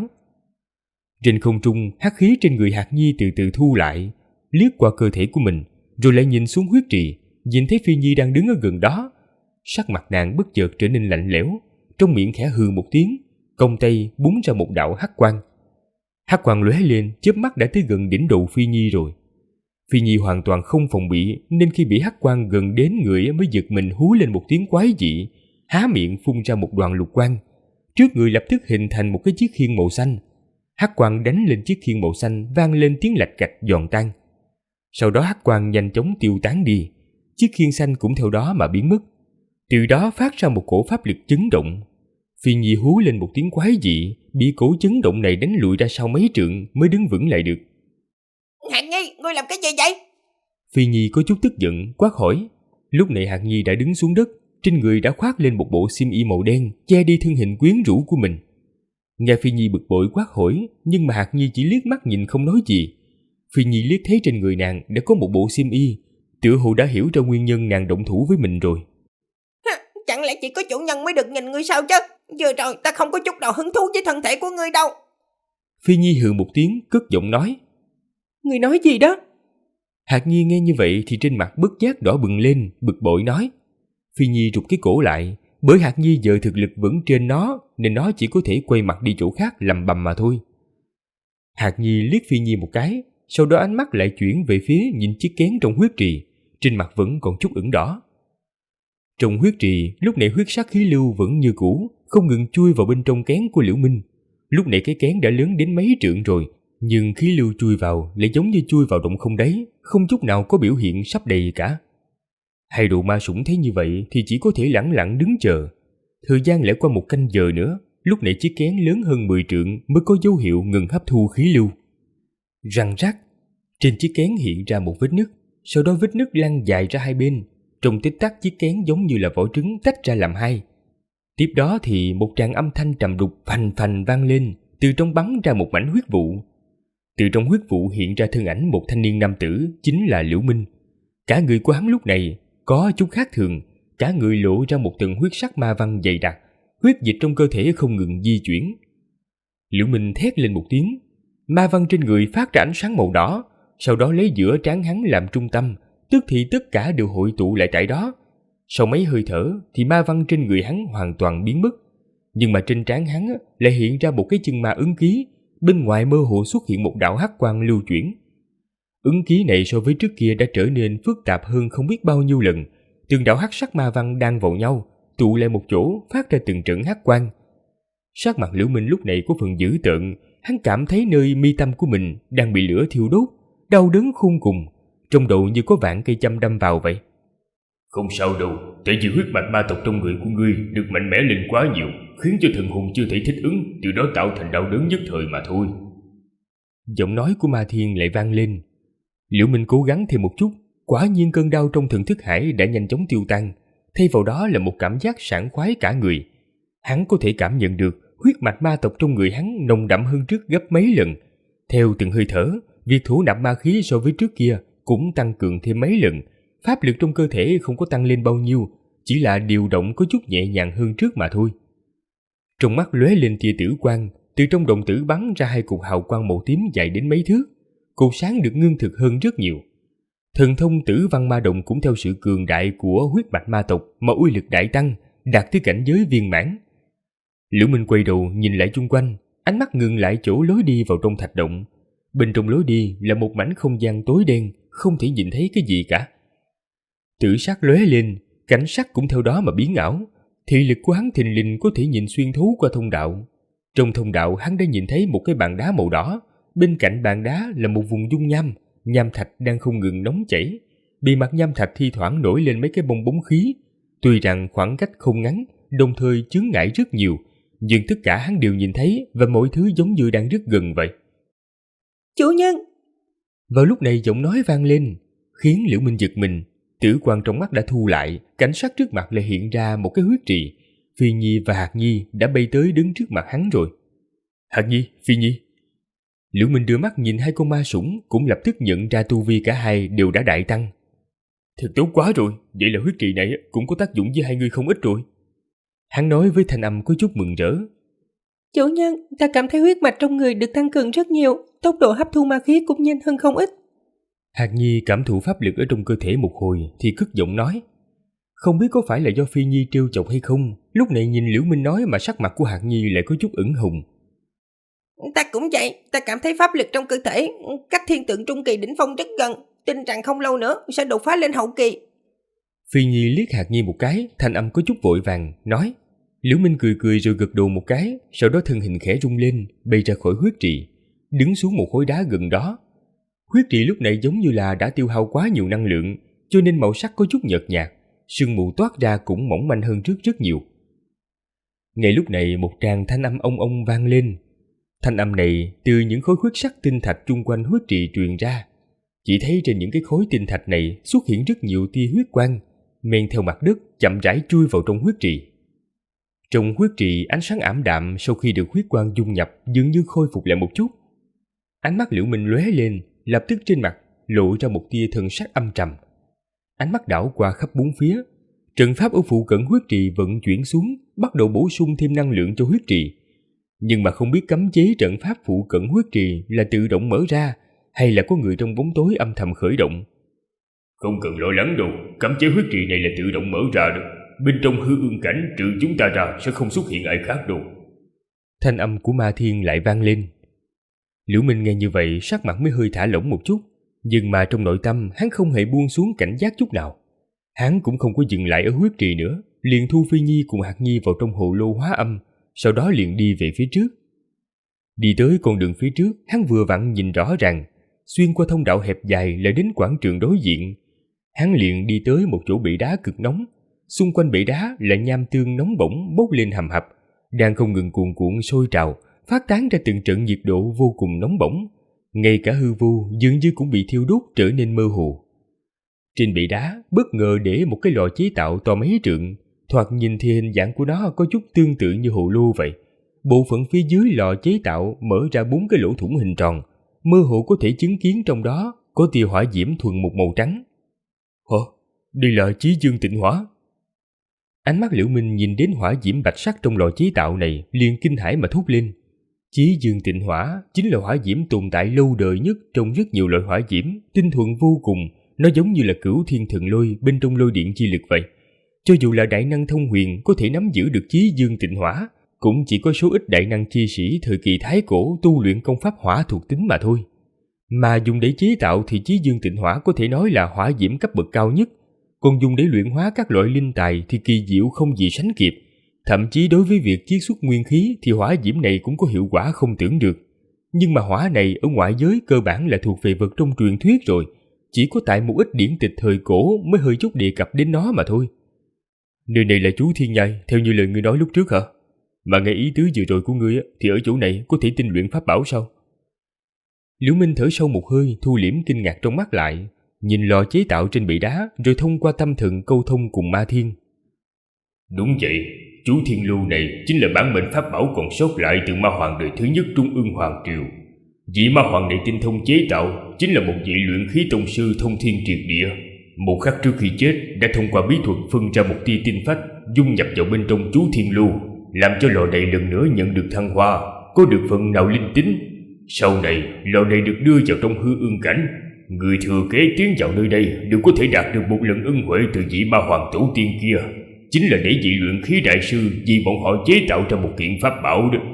Trên không trung, hắc khí trên người Hạc Nhi từ từ thu lại, liếc qua cơ thể của mình, rồi lại nhìn xuống huyết trì, nhìn thấy Phi Nhi đang đứng ở gần đó. Sắc mặt nàng bất chợt trở nên lạnh lẽo, trong miệng khẽ hừ một tiếng, cong tay búng ra một đạo hắc quang. Hắc quang lóe lên, chớp mắt đã tới gần đỉnh đầu Phi Nhi rồi. Phi Nhi hoàn toàn không phòng bị, nên khi bị hắc quang gần đến người mới giật mình hú lên một tiếng quái dị, há miệng phun ra một đoàn lục quang. Trước người lập tức hình thành một cái chiếc khiên màu xanh. Hắc quang đánh lên chiếc khiên màu xanh, vang lên tiếng lạch cạch giòn tan. Sau đó hắc quang nhanh chóng tiêu tán đi, chiếc khiên xanh cũng theo đó mà biến mất. Từ đó phát ra một cổ pháp lực chấn động. Phi Nhi hú lên một tiếng quái dị, bị cổ chấn động này đánh lùi ra sau mấy trượng mới đứng vững lại được. Hạc Nhi, ngươi làm cái gì vậy? Phi Nhi có chút tức giận quát hỏi. Lúc này Hạc Nhi đã đứng xuống đất, trên người đã khoác lên một bộ xiêm y màu đen che đi thân hình quyến rũ của mình. Nghe Phi Nhi bực bội quát hỏi, nhưng mà Hạc Nhi chỉ liếc mắt nhìn không nói gì. Phi Nhi liếc thấy trên người nàng đã có một bộ xiêm y, tựa hồ đã hiểu ra nguyên nhân nàng động thủ với mình rồi. Chẳng lẽ chỉ có chủ nhân mới được nhìn ngươi sao chứ? Vừa rồi ta không có chút nào hứng thú với thân thể của ngươi đâu. Phi Nhi hừ một tiếng, cất giọng nói. Ngươi nói gì đó? Hạt Nhi nghe như vậy thì trên mặt bất giác đỏ bừng lên, bực bội nói. Phi Nhi rụt cái cổ lại, bởi Hạt Nhi giờ thực lực vẫn trên nó nên nó chỉ có thể quay mặt đi chỗ khác lầm bầm mà thôi. Hạt Nhi liếc Phi Nhi một cái, sau đó ánh mắt lại chuyển về phía nhìn chiếc kén trong huyết trì, trên mặt vẫn còn chút ửng đỏ. Trong huyết trì, lúc này huyết sắc khí lưu vẫn như cũ, không ngừng chui vào bên trong kén của Liễu Minh. Lúc này cái kén đã lớn đến mấy trượng rồi, nhưng khí lưu chui vào lại giống như chui vào động không đáy, không chút nào có biểu hiện sắp đầy cả. Hai đồ ma sủng thấy như vậy thì chỉ có thể lẳng lặng đứng chờ. Thời gian lại qua 1 canh giờ nữa, lúc này chiếc kén lớn hơn 10 trượng mới có dấu hiệu ngừng hấp thu khí lưu. Răng rắc, trên chiếc kén hiện ra một vết nứt, sau đó vết nứt lan dài ra hai bên. Trong tích tắc chiếc kén giống như là vỏ trứng tách ra làm hai. Tiếp đó thì một tràng âm thanh trầm đục phành phành vang lên, từ trong bắn ra một mảnh huyết vụ. Từ trong huyết vụ hiện ra thân ảnh một thanh niên nam tử, chính là Liễu Minh. Cả người của hắn lúc này có chút khác thường, cả người lộ ra một tầng huyết sắc ma văn dày đặc, huyết dịch trong cơ thể không ngừng di chuyển. Liễu Minh thét lên một tiếng, ma văn trên người phát ra ánh sáng màu đỏ, sau đó lấy giữa trán hắn làm trung tâm, tức thì tất cả đều hội tụ lại tại đó. Sau mấy hơi thở thì ma văn trên người hắn hoàn toàn biến mất, nhưng mà trên trán hắn lại hiện ra một cái chân ma ứng ký, bên ngoài mơ hồ xuất hiện một đạo hắc quang lưu chuyển. Ứng ký này so với trước kia đã trở nên phức tạp hơn không biết bao nhiêu lần, từng đạo hắc sắc ma văn đang vào nhau, tụ lại một chỗ phát ra từng trận hắc quang. Sắc mặt Liễu Minh lúc này có phần dữ tợn, hắn cảm thấy nơi mi tâm của mình đang bị lửa thiêu đốt, đau đớn khôn cùng, trong đầu như có vạn cây châm đâm vào vậy. Không sao đâu, tại vì huyết mạch ma tộc trong người của ngươi được mạnh mẽ lên quá nhiều, khiến cho thần hồn chưa thể thích ứng, từ đó tạo thành đau đớn nhất thời mà thôi. Giọng nói của Ma Thiên lại vang lên. Liễu Minh cố gắng thêm một chút, quả nhiên cơn đau trong thần thức hải đã nhanh chóng tiêu tan, thay vào đó là một cảm giác sảng khoái cả người. Hắn có thể cảm nhận được huyết mạch ma tộc trong người hắn nồng đậm hơn trước gấp mấy lần. Theo từng hơi thở, việc thổ nạp ma khí so với trước kia cũng tăng cường thêm mấy lần. Pháp lực trong cơ thể không có tăng lên bao nhiêu, chỉ là điều động có chút nhẹ nhàng hơn trước mà thôi. Trong mắt lóe lên tia tử quang, từ trong đồng tử bắn ra 2 cục hào quang màu tím dài đến mấy thước. Cột sáng được ngưng thực hơn rất nhiều. Thần thông Tử Văn Ma Động cũng theo sự cường đại của huyết mạch ma tộc mà uy lực đại tăng, đạt tới cảnh giới viên mãn. Liễu Minh quay đầu nhìn lại chung quanh, ánh mắt ngừng lại chỗ lối đi vào trong thạch động. Bên trong lối đi là một mảnh không gian tối đen, không thể nhìn thấy cái gì cả. Tử sắc lóe lên, cảnh sắc cũng theo đó mà biến ảo. Thị lực của hắn thình lình có thể nhìn xuyên thấu qua thông đạo. Trong thông đạo hắn đã nhìn thấy một cái bàn đá màu đỏ, bên cạnh bàn đá là một vùng dung nham, nham thạch đang không ngừng nóng chảy. Bề mặt nham thạch thi thoảng nổi lên mấy cái bong bóng khí. Tuy rằng khoảng cách không ngắn, đồng thời chướng ngại rất nhiều, nhưng tất cả hắn đều nhìn thấy và mọi thứ giống như đang rất gần vậy. Chủ nhân! Vào lúc này giọng nói vang lên, khiến Liễu Minh giật mình. Tử quang trong mắt đã thu lại, cảnh sắc trước mặt lại hiện ra một cái huyết trì. Phi Nhi và Hạt Nhi đã bay tới đứng trước mặt hắn rồi. Hạt Nhi, Phi Nhi. Liễu Minh đưa mắt nhìn 2 con ma sủng, cũng lập tức nhận ra tu vi cả hai đều đã đại tăng. Thật tốt quá rồi, vậy là huyết trì này cũng có tác dụng với hai người không ít rồi. Hắn nói với thanh âm có chút mừng rỡ. Chủ nhân, ta cảm thấy huyết mạch trong người được tăng cường rất nhiều, tốc độ hấp thu ma khí cũng nhanh hơn không ít. Hạt Nhi cảm thụ pháp lực ở trong cơ thể một hồi thì cất giọng nói. Không biết có phải là do Phi Nhi trêu chọc hay không, lúc này nhìn Liễu Minh nói mà sắc mặt của Hạt Nhi lại có chút ửng hồng. Ta cũng vậy, ta cảm thấy pháp lực trong cơ thể cách thiên tượng trung kỳ đỉnh phong rất gần, tin rằng không lâu nữa sẽ đột phá lên hậu kỳ. Phi Nhi liếc Hạt Nhi một cái, thanh âm có chút vội vàng, nói. Liễu Minh cười cười rồi gật đầu một cái, sau đó thân hình khẽ rung lên, bay ra khỏi huyết trì, đứng xuống một khối đá gần đó. Huyết trì lúc này giống như là đã tiêu hao quá nhiều năng lượng, cho nên màu sắc có chút nhợt nhạt, sương mù toát ra cũng mỏng manh hơn trước rất nhiều. Ngay lúc này một tràng thanh âm ong ong vang lên. Thanh âm này từ những khối huyết sắc tinh thạch chung quanh huyết trì truyền ra. Chỉ thấy trên những cái khối tinh thạch này xuất hiện rất nhiều tia huyết quang, men theo mặt đất chậm rãi chui vào trong huyết trì. Trong huyết trì ánh sáng ảm đạm sau khi được huyết quang dung nhập dường như khôi phục lại một chút. Ánh mắt Liễu Minh lóe lên, lập tức trên mặt lộ ra một tia thần sắc âm trầm. Ánh mắt đảo qua khắp bốn phía, trận pháp ở phụ cận huyết trì vận chuyển xuống, bắt đầu bổ sung thêm năng lượng cho huyết trì. Nhưng mà không biết cấm chế trận pháp phụ cận huyết trì là tự động mở ra hay là có người trong bóng tối âm thầm khởi động, Không cần lo lắng đâu, cấm chế huyết trì này là tự động mở ra được. Bên trong hư ương cảnh trừ chúng ta ra sẽ không xuất hiện ai khác đâu. Thanh âm của Ma Thiên lại vang lên. Liễu Minh nghe như vậy sắc mặt mới hơi thả lỏng một chút, nhưng mà trong nội tâm hắn không hề buông xuống cảnh giác chút nào. Hắn cũng không có dừng lại ở huyết trì nữa, liền thu Phi Nhi cùng Hạt Nhi vào trong hồ lô hóa âm, sau đó liền đi về phía trước. Đi tới con đường phía trước, hắn vừa vặn nhìn rõ ràng, xuyên qua thông đạo hẹp dài là đến quảng trường đối diện. Hắn liền đi tới một chỗ bệ đá cực nóng, xung quanh bệ đá là nham tương nóng bỏng bốc lên hầm hập, đang không ngừng cuồn cuộn sôi trào, phát tán ra từng trận nhiệt độ vô cùng nóng bỏng. Ngay cả hư vô dường như cũng bị thiêu đốt trở nên mơ hồ. Trên bệ đá bất ngờ để một cái lò chế tạo to mấy trượng, thoạt nhìn thì hình dạng của nó có chút tương tự như hồ lô vậy. Bộ phận phía dưới lò chế tạo mở ra 4 cái lỗ thủng hình tròn, mơ hồ có thể chứng kiến trong đó có tia hỏa diễm thuần một màu trắng. Đây là Chí Dương Tịnh Hỏa. Ánh mắt Liễu Minh nhìn đến hỏa diễm bạch sắc trong lò chế tạo này, liền kinh hãi mà thốt lên. Chí Dương Tịnh Hỏa chính là hỏa diễm tồn tại lâu đời nhất trong rất nhiều loại hỏa diễm, tinh thuần vô cùng, nó giống như là Cửu Thiên Thần Lôi bên trong lôi điện chi lực vậy. Cho dù là đại năng thông huyền có thể nắm giữ được Chí Dương Tịnh Hỏa, cũng chỉ có số ít đại năng chi sĩ thời kỳ thái cổ tu luyện công pháp hỏa thuộc tính mà thôi. Mà dùng để chế tạo thì Chí Dương Tịnh Hỏa có thể nói là hỏa diễm cấp bậc cao nhất, còn dùng để luyện hóa các loại linh tài thì kỳ diệu không gì sánh kịp. Thậm chí đối với việc chiết xuất nguyên khí thì hỏa diễm này cũng có hiệu quả không tưởng được. Nhưng mà hỏa này ở ngoại giới cơ bản là thuộc về vật trong truyền thuyết rồi, chỉ có tại một ít điển tịch thời cổ mới hơi chút đề cập đến nó mà thôi. Nơi này là Chú Thiên Nhai, theo như lời ngươi nói lúc trước hả? Mà nghe ý tứ vừa rồi của ngươi thì ở chỗ này có thể tinh luyện pháp bảo sao? Liễu Minh thở sâu một hơi, thu liễm kinh ngạc trong mắt lại, nhìn lò chế tạo trên bệ đá rồi thông qua tâm thần câu thông cùng Ma Thiên. Đúng vậy, Chú Thiên Lưu này chính là bản mệnh pháp bảo còn sót lại từ Ma Hoàng đời thứ nhất Trung Ương Hoàng Triều. Vị Ma Hoàng này tinh thông chế tạo chính là một vị luyện khí tông sư thông thiên triệt địa. Một khắc trước khi chết đã thông qua bí thuật phân ra một tia tinh phách dung nhập vào bên trong Chú Thiên Lưu, làm cho lò này lần nữa nhận được thăng hoa, có được phần nào linh tính. Sau này lò này được đưa vào trong hư ương cảnh, người thừa kế tiến vào nơi đây đều có thể đạt được một lần ân huệ từ vị Ma Hoàng tổ tiên kia, chính là để vị luyện khí đại sư vì bọn họ chế tạo ra một kiện pháp bảo đó.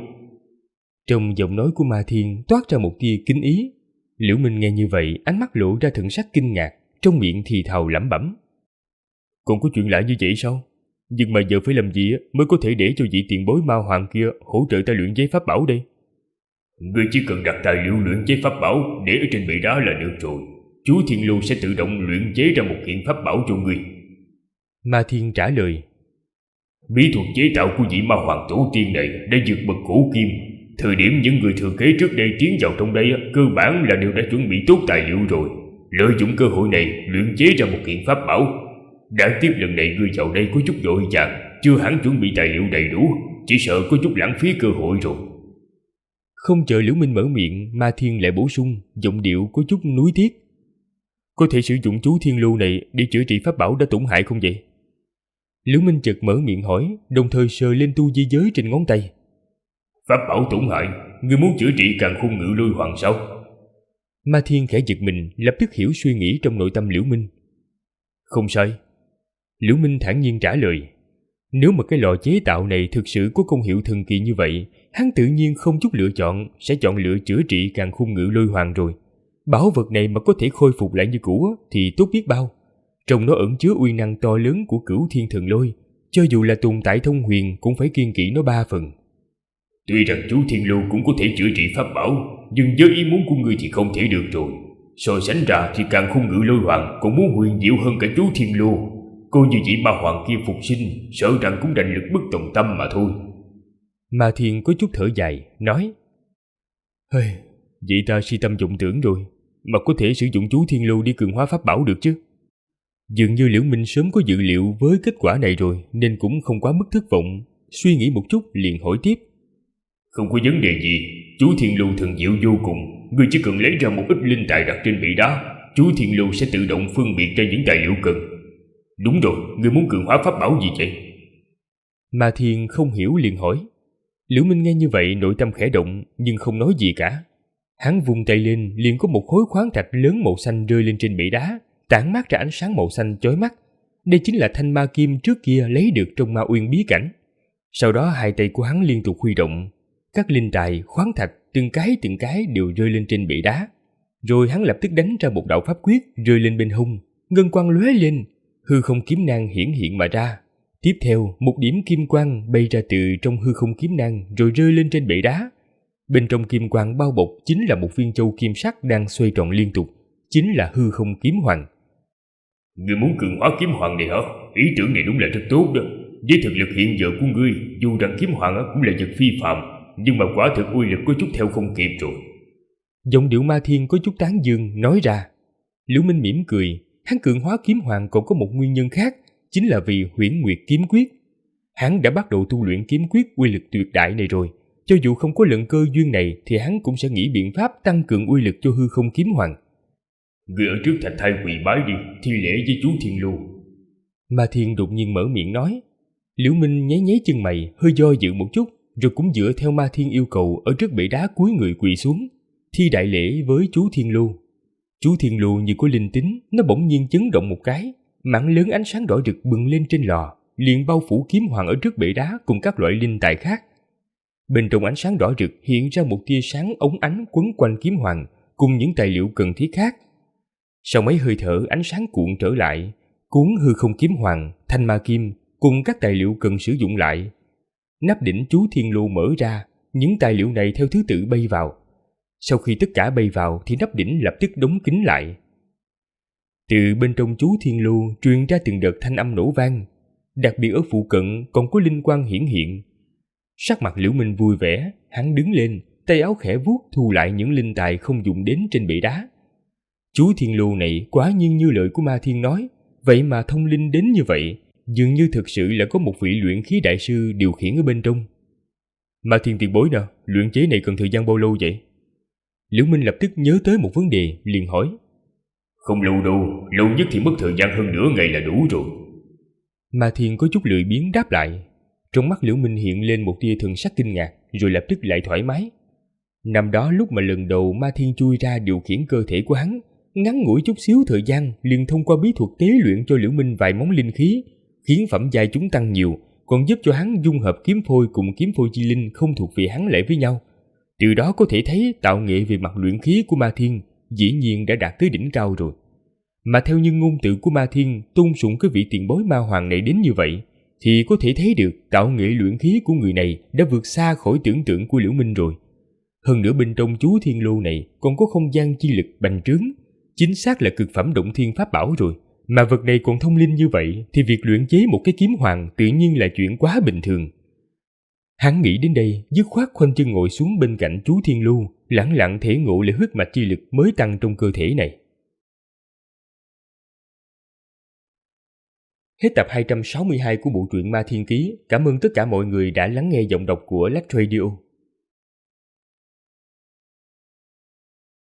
Trong giọng nói của Ma Thiên toát ra một tia kính ý. Liễu Minh nghe như vậy, ánh mắt lộ ra thần sắc kinh ngạc, trong miệng thì thào lẩm bẩm. Còn có chuyện lạ như vậy sao? Nhưng mà giờ phải làm gì mới có thể để cho vị tiền bối Ma Hoàng kia hỗ trợ ta luyện chế pháp bảo đây? Ngươi chỉ cần đặt tài liệu luyện chế pháp bảo để ở trên bệ đá là được rồi. Chú Thiên Lưu sẽ tự động luyện chế ra một kiện pháp bảo cho ngươi. Ma Thiên trả lời. Bí thuật chế tạo của vị Ma Hoàng tổ tiên này đã vượt bậc cổ kim. Thời điểm những người thừa kế trước đây tiến vào trong đây cơ bản là đều đã chuẩn bị tốt tài liệu rồi. Lợi dụng cơ hội này luyện chế ra một kiện pháp bảo. Đáng tiếc lần này ngươi vào đây có chút vội vàng, chưa hẳn chuẩn bị tài liệu đầy đủ, chỉ sợ có chút lãng phí cơ hội rồi. Không chờ Liễu Minh mở miệng, Ma Thiên lại bổ sung, giọng điệu có chút nuối tiếc. Có thể sử dụng Chú Thiên Lưu này để chữa trị pháp bảo đã tổn hại không vậy? Liễu Minh chợt mở miệng hỏi, đồng thời sờ lên tu di giới trên ngón tay. Pháp bảo tổn hại? Ngươi muốn chữa trị Càn Khôn Ngự Lôi Hoàng sao? Ma Thiên khẽ giật mình, lập tức hiểu suy nghĩ trong nội tâm Liễu Minh. Không sai. Liễu Minh thản nhiên trả lời. Nếu mà cái lò chế tạo này thực sự có công hiệu thần kỳ như vậy, hắn tự nhiên không chút lựa chọn, sẽ chọn lựa chữa trị Càn Khôn Ngự Lôi Hoàng rồi. Bảo vật này mà có thể khôi phục lại như cũ thì tốt biết bao. Trong nó ẩn chứa uy năng to lớn của Cửu Thiên Thần Lôi, cho dù là tồn tại thông huyền cũng phải kiêng kỵ nó 3 phần. Tuy rằng Chú Thiên Lưu cũng có thể chữa trị pháp bảo, nhưng với ý muốn của ngươi thì không thể được rồi. So sánh ra thì Càn Khôn Ngự Lôi Hoàng còn muốn huyền diệu hơn cả Chú Thiên Lưu. Cô như vị Ma Hoàng kia phục sinh, sợ rằng cũng đành lực bất tòng tâm mà thôi. Ma Thiên có chút thở dài, nói. Vậy ta si tâm vọng tưởng rồi, mà có thể sử dụng Chú Thiên Lưu đi cường hóa pháp bảo được chứ? Dường như Liễu Minh sớm có dự liệu với kết quả này rồi, nên cũng không quá mức thất vọng. Suy nghĩ một chút liền hỏi tiếp. Không có vấn đề gì, Chú Thiên Lưu thần diệu vô cùng. Ngươi chỉ cần lấy ra một ít linh tài đặt trên bệ đá, Chú Thiên Lưu sẽ tự động phân biệt ra những tài liệu cần. Đúng rồi, ngươi muốn cường hóa pháp bảo gì vậy? Ma Thiên không hiểu liền hỏi. Liễu Minh nghe như vậy nội tâm khẽ động, nhưng không nói gì cả. Hắn vung tay lên, liền có một khối khoáng thạch lớn màu xanh rơi lên trên bệ đá, tản mát ra ánh sáng màu xanh chói mắt. Đây chính là thanh ma kim trước kia lấy được trong Ma Uyên bí cảnh. Sau đó hai tay của hắn liên tục huy động, các linh tài, khoáng thạch từng cái đều rơi lên trên bệ đá. Rồi hắn lập tức đánh ra một đạo pháp quyết rơi lên bên hông, ngân quang lóe lên, hư không kiếm nang hiển hiện mà ra. Tiếp theo, một điểm kim quang bay ra từ trong hư không kiếm nang rồi rơi lên trên bệ đá. Bên trong kim quang bao bọc chính là một viên châu kim sắc đang xoay tròn liên tục, chính là hư không kiếm hoàng. Ngươi muốn cường hóa kiếm hoàng này hả? Ý tưởng này đúng là rất tốt đó. Với thực lực hiện giờ của ngươi, dù rằng kiếm hoàng cũng là vật phi phạm, nhưng mà quả thực uy lực có chút theo không kịp rồi. Giọng điệu Ma Thiên có chút tán dương nói ra. Liễu Minh mỉm cười, hắn cường hóa kiếm hoàng còn có một nguyên nhân khác, chính là vì Huyễn Nguyệt kiếm quyết. Hắn đã bắt đầu tu luyện kiếm quyết uy lực tuyệt đại này rồi, cho dù không có lần cơ duyên này thì hắn cũng sẽ nghĩ biện pháp tăng cường uy lực cho hư không kiếm hoàng. Ngươi ở trước thành thai quỳ bái đi, thi lễ với chú Thiên Lưu. Ma Thiên đột nhiên mở miệng nói. Liễu Minh nháy nháy chân mày, hơi do dự một chút, rồi cũng dựa theo Ma Thiên yêu cầu ở trước bệ đá cúi người quỳ xuống, thi đại lễ với chú Thiên Lưu. Chú Thiên Lưu như có linh tính, nó bỗng nhiên chấn động một cái, mảng lớn ánh sáng đỏ rực bừng lên trên lò, liền bao phủ kiếm hoàng ở trước bệ đá cùng các loại linh tài khác. Bên trong ánh sáng đỏ rực hiện ra một tia sáng óng ánh quấn quanh kiếm hoàng cùng những tài liệu cần thiết khác. Sau mấy hơi thở, ánh sáng cuộn trở lại, cuốn hư không kiếm hoàng, thanh ma kim cùng các tài liệu cần sử dụng lại. Nắp đỉnh chú Thiên Lưu mở ra, những tài liệu này theo thứ tự bay vào. Sau khi tất cả bay vào thì nắp đỉnh lập tức đóng kín lại. Từ bên trong chú Thiên Lưu truyền ra từng đợt thanh âm nổ vang, đặc biệt ở phụ cận còn có linh quang hiển hiện. Sắc mặt Liễu Minh vui vẻ, hắn đứng lên, tay áo khẽ vuốt thu lại những linh tài không dùng đến trên bệ đá. Chú Thiên Lưu này quả nhiên như lời của Ma Thiên nói, vậy mà thông linh đến như vậy, dường như thực sự là có một vị luyện khí đại sư điều khiển ở bên trong. Ma Thiên tiền bối nè, luyện chế này cần thời gian bao lâu vậy? Liễu Minh lập tức nhớ tới một vấn đề, liền hỏi. Không lâu đâu, lâu nhất thì mất thời gian hơn nửa ngày là đủ rồi. Ma Thiên có chút lười biếng đáp lại. Trong mắt Liễu Minh hiện lên một tia thần sắc kinh ngạc, rồi lập tức lại thoải mái. Năm đó lúc mà lần đầu Ma Thiên chui ra điều khiển cơ thể của hắn, ngắn ngủi chút xíu thời gian liền thông qua bí thuật tế luyện cho Liễu Minh vài món linh khí, khiến phẩm giai chúng tăng nhiều, còn giúp cho hắn dung hợp kiếm phôi cùng kiếm phôi chi linh không thuộc về hắn lại với nhau. Từ đó có thể thấy tạo nghệ về mặt luyện khí của Ma Thiên dĩ nhiên đã đạt tới đỉnh cao rồi. Mà theo như ngôn từ của Ma Thiên tôn sùng cái vị tiền bối ma hoàng này đến như vậy, thì có thể thấy được tạo nghệ luyện khí của người này đã vượt xa khỏi tưởng tượng của Liễu Minh rồi. Hơn nữa bên trong chú Thiên Lưu này còn có không gian chi lực bành trướng, chính xác là cực phẩm động thiên pháp bảo rồi. Mà vật này còn thông linh như vậy thì việc luyện chế một cái kiếm hoàng tự nhiên là chuyện quá bình thường. Hắn nghĩ đến đây, dứt khoát khoanh chân ngồi xuống bên cạnh chú Thiên Lưu, lẳng lặng thể ngộ lại huyết mạch chi lực mới tăng trong cơ thể này. Hết tập 262 của bộ truyện Ma Thiên Ký. Cảm ơn tất cả mọi người đã lắng nghe giọng đọc của Lách Radio.